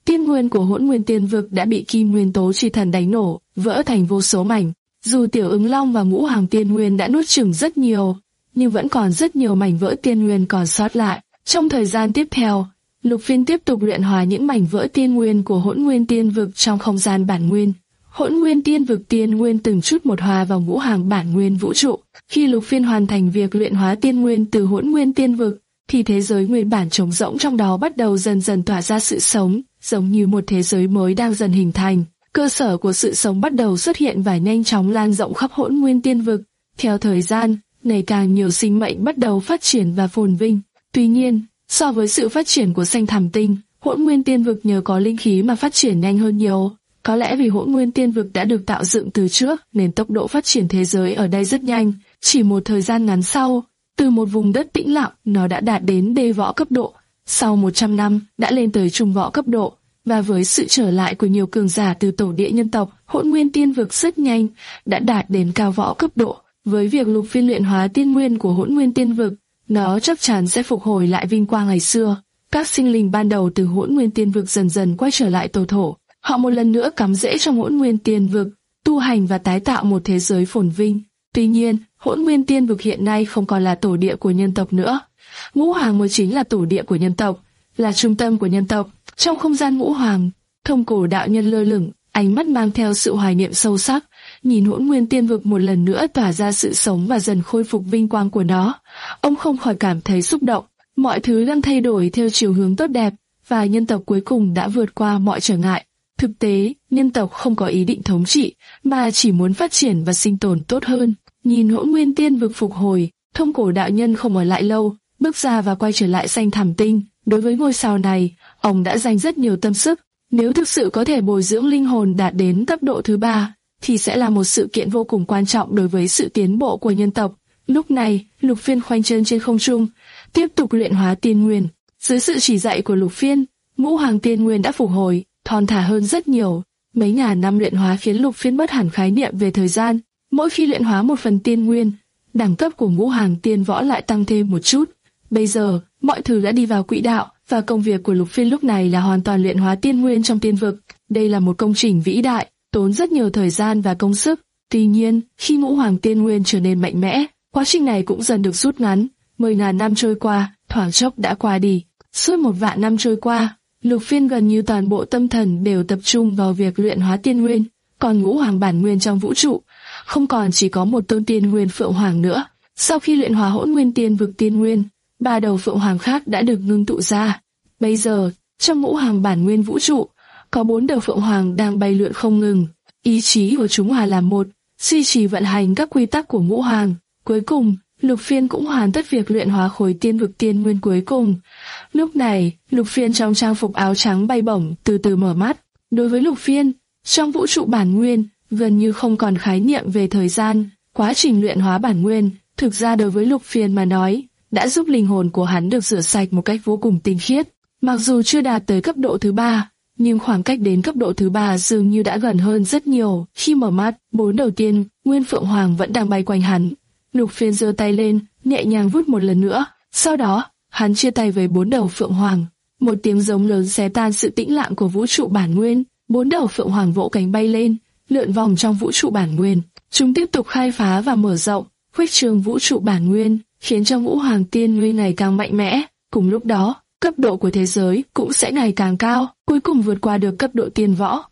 Tiên nguyên của Hỗn Nguyên Tiên Vực đã bị Kim Nguyên Tố Chi Thần đánh nổ, vỡ thành vô số mảnh. Dù Tiểu Ứng Long và Ngũ Hoàng Tiên Nguyên đã nuốt chửng rất nhiều, nhưng vẫn còn rất nhiều mảnh vỡ tiên nguyên còn sót lại. Trong thời gian tiếp theo, Lục Phiên tiếp tục luyện hóa những mảnh vỡ tiên nguyên của Hỗn Nguyên Tiên Vực trong không gian bản nguyên. Hỗn Nguyên Tiên Vực tiên nguyên từng chút một hòa vào ngũ hành bản nguyên vũ trụ. Khi Lục Phiên hoàn thành việc luyện hóa tiên nguyên từ Hỗn Nguyên Tiên Vực, thì thế giới nguyên bản trống rỗng trong đó bắt đầu dần dần tỏa ra sự sống, giống như một thế giới mới đang dần hình thành. Cơ sở của sự sống bắt đầu xuất hiện và nhanh chóng lan rộng khắp Hỗn Nguyên Tiên Vực. Theo thời gian, ngày càng nhiều sinh mệnh bắt đầu phát triển và phồn vinh. Tuy nhiên, so với sự phát triển của Xanh Thẳm Tinh, Hỗn Nguyên Tiên Vực nhờ có linh khí mà phát triển nhanh hơn nhiều. Có lẽ vì Hỗn Nguyên Tiên Vực đã được tạo dựng từ trước nên tốc độ phát triển thế giới ở đây rất nhanh. Chỉ một thời gian ngắn sau, từ một vùng đất tĩnh lặng, nó đã đạt đến đê võ cấp độ. Sau một trăm năm, đã lên tới trung võ cấp độ. Và với sự trở lại của nhiều cường giả từ tổ địa nhân tộc, Hỗn Nguyên Tiên Vực rất nhanh đã đạt đến cao võ cấp độ. Với việc Lục Phiên luyện hóa tiên nguyên của Hỗn Nguyên Tiên Vực, nó chắc chắn sẽ phục hồi lại vinh quang ngày xưa. Các sinh linh ban đầu từ Hỗn Nguyên Tiên Vực dần dần quay trở lại tổ thổ. Họ một lần nữa cắm rễ trong Hỗn Nguyên Tiên Vực, tu hành và tái tạo một thế giới phồn vinh. Tuy nhiên, Hỗn Nguyên Tiên Vực hiện nay không còn là tổ địa của nhân tộc nữa. Ngũ Hoàng mới chính là tổ địa của nhân tộc, là trung tâm của nhân tộc. Trong không gian Ngũ Hoàng, Thông Cổ đạo nhân lơ lửng, ánh mắt mang theo sự hoài niệm sâu sắc, nhìn Hỗn Nguyên Tiên Vực một lần nữa tỏa ra sự sống và dần khôi phục vinh quang của nó. Ông không khỏi cảm thấy xúc động. Mọi thứ đang thay đổi theo chiều hướng tốt đẹp, và nhân tộc cuối cùng đã vượt qua mọi trở ngại. Thực tế, nhân tộc không có ý định thống trị, mà chỉ muốn phát triển và sinh tồn tốt hơn. Nhìn Hỗn Nguyên Tiên Vực phục hồi, Thông Cổ đạo nhân không ở lại lâu, bước ra và quay trở lại Xanh Thẳm Tinh. Đối với ngôi sao này, ông đã dành rất nhiều tâm sức. Nếu thực sự có thể bồi dưỡng linh hồn đạt đến cấp độ thứ ba, thì sẽ là một sự kiện vô cùng quan trọng đối với sự tiến bộ của nhân tộc. Lúc này, Lục Phiên khoanh chân trên không trung, tiếp tục luyện hóa tiên nguyên. Dưới sự chỉ dạy của Lục Phiên, Ngũ Hoàng tiên nguyên đã phục hồi, thon thả hơn rất nhiều. Mấy ngàn năm luyện hóa khiến Lục Phiên mất hẳn khái niệm về thời gian. Mỗi khi luyện hóa một phần tiên nguyên, đẳng cấp của Ngũ Hoàng tiên võ lại tăng thêm một chút. Bây giờ, mọi thứ đã đi vào quỹ đạo, và công việc của Lục Phiên lúc này là hoàn toàn luyện hóa tiên nguyên trong tiên vực. Đây là một công trình vĩ đại, tốn rất nhiều thời gian và công sức. Tuy nhiên, khi Ngũ Hoàng tiên nguyên trở nên mạnh mẽ, quá trình này cũng dần được rút ngắn. Mười ngàn năm trôi qua, thoáng chốc đã qua đi. Suốt một vạn năm trôi qua, Lục Phiên gần như toàn bộ tâm thần đều tập trung vào việc luyện hóa tiên nguyên. Còn Ngũ Hoàng bản nguyên trong vũ trụ, không còn chỉ có một tôn tiên nguyên Phượng Hoàng nữa. Sau khi luyện hóa Hỗn Nguyên Tiên Vực tiên nguyên, ba đầu Phượng Hoàng khác đã được ngưng tụ ra. Bây giờ, trong Ngũ Hoàng bản nguyên vũ trụ, có bốn đầu Phượng Hoàng đang bay lượn không ngừng. Ý chí của chúng hòa làm một, duy trì vận hành các quy tắc của Ngũ Hoàng. Cuối cùng, Lục Phiên cũng hoàn tất việc luyện hóa khối tiên vực tiên nguyên cuối cùng. Lúc này, Lục Phiên trong trang phục áo trắng bay bổng từ từ mở mắt. Đối với Lục Phiên, trong vũ trụ bản nguyên, gần như không còn khái niệm về thời gian. Quá trình luyện hóa bản nguyên, thực ra đối với Lục Phiên mà nói, đã giúp linh hồn của hắn được rửa sạch một cách vô cùng tinh khiết. Mặc dù chưa đạt tới cấp độ thứ ba, nhưng khoảng cách đến cấp độ thứ ba dường như đã gần hơn rất nhiều. Khi mở mắt, bốn đầu tiên, Nguyên Phượng Hoàng vẫn đang bay quanh hắn. Lục Phiên giơ tay lên, nhẹ nhàng vút một lần nữa. Sau đó, hắn chia tay với bốn đầu Phượng Hoàng. Một tiếng giống lớn xé tan sự tĩnh lặng của vũ trụ bản nguyên. Bốn đầu Phượng Hoàng vỗ cánh bay lên, lượn vòng trong vũ trụ bản nguyên. Chúng tiếp tục khai phá và mở rộng, khuếch trương vũ trụ bản nguyên, khiến cho Ngũ Hoàng tiên nguyên ngày càng mạnh mẽ. Cùng lúc đó, cấp độ của thế giới cũng sẽ ngày càng cao, cuối cùng vượt qua được cấp độ tiên võ.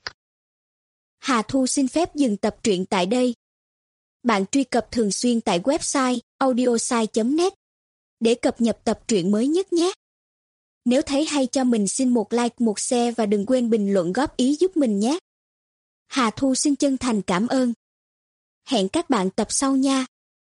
Hà Thu xin phép dừng tập truyện tại đây. Bạn truy cập thường xuyên tại website audiosai chấm net để cập nhật tập truyện mới nhất nhé. Nếu thấy hay cho mình xin một like, một share và đừng quên bình luận góp ý giúp mình nhé. Hà Thu xin chân thành cảm ơn. Hẹn các bạn tập sau nha.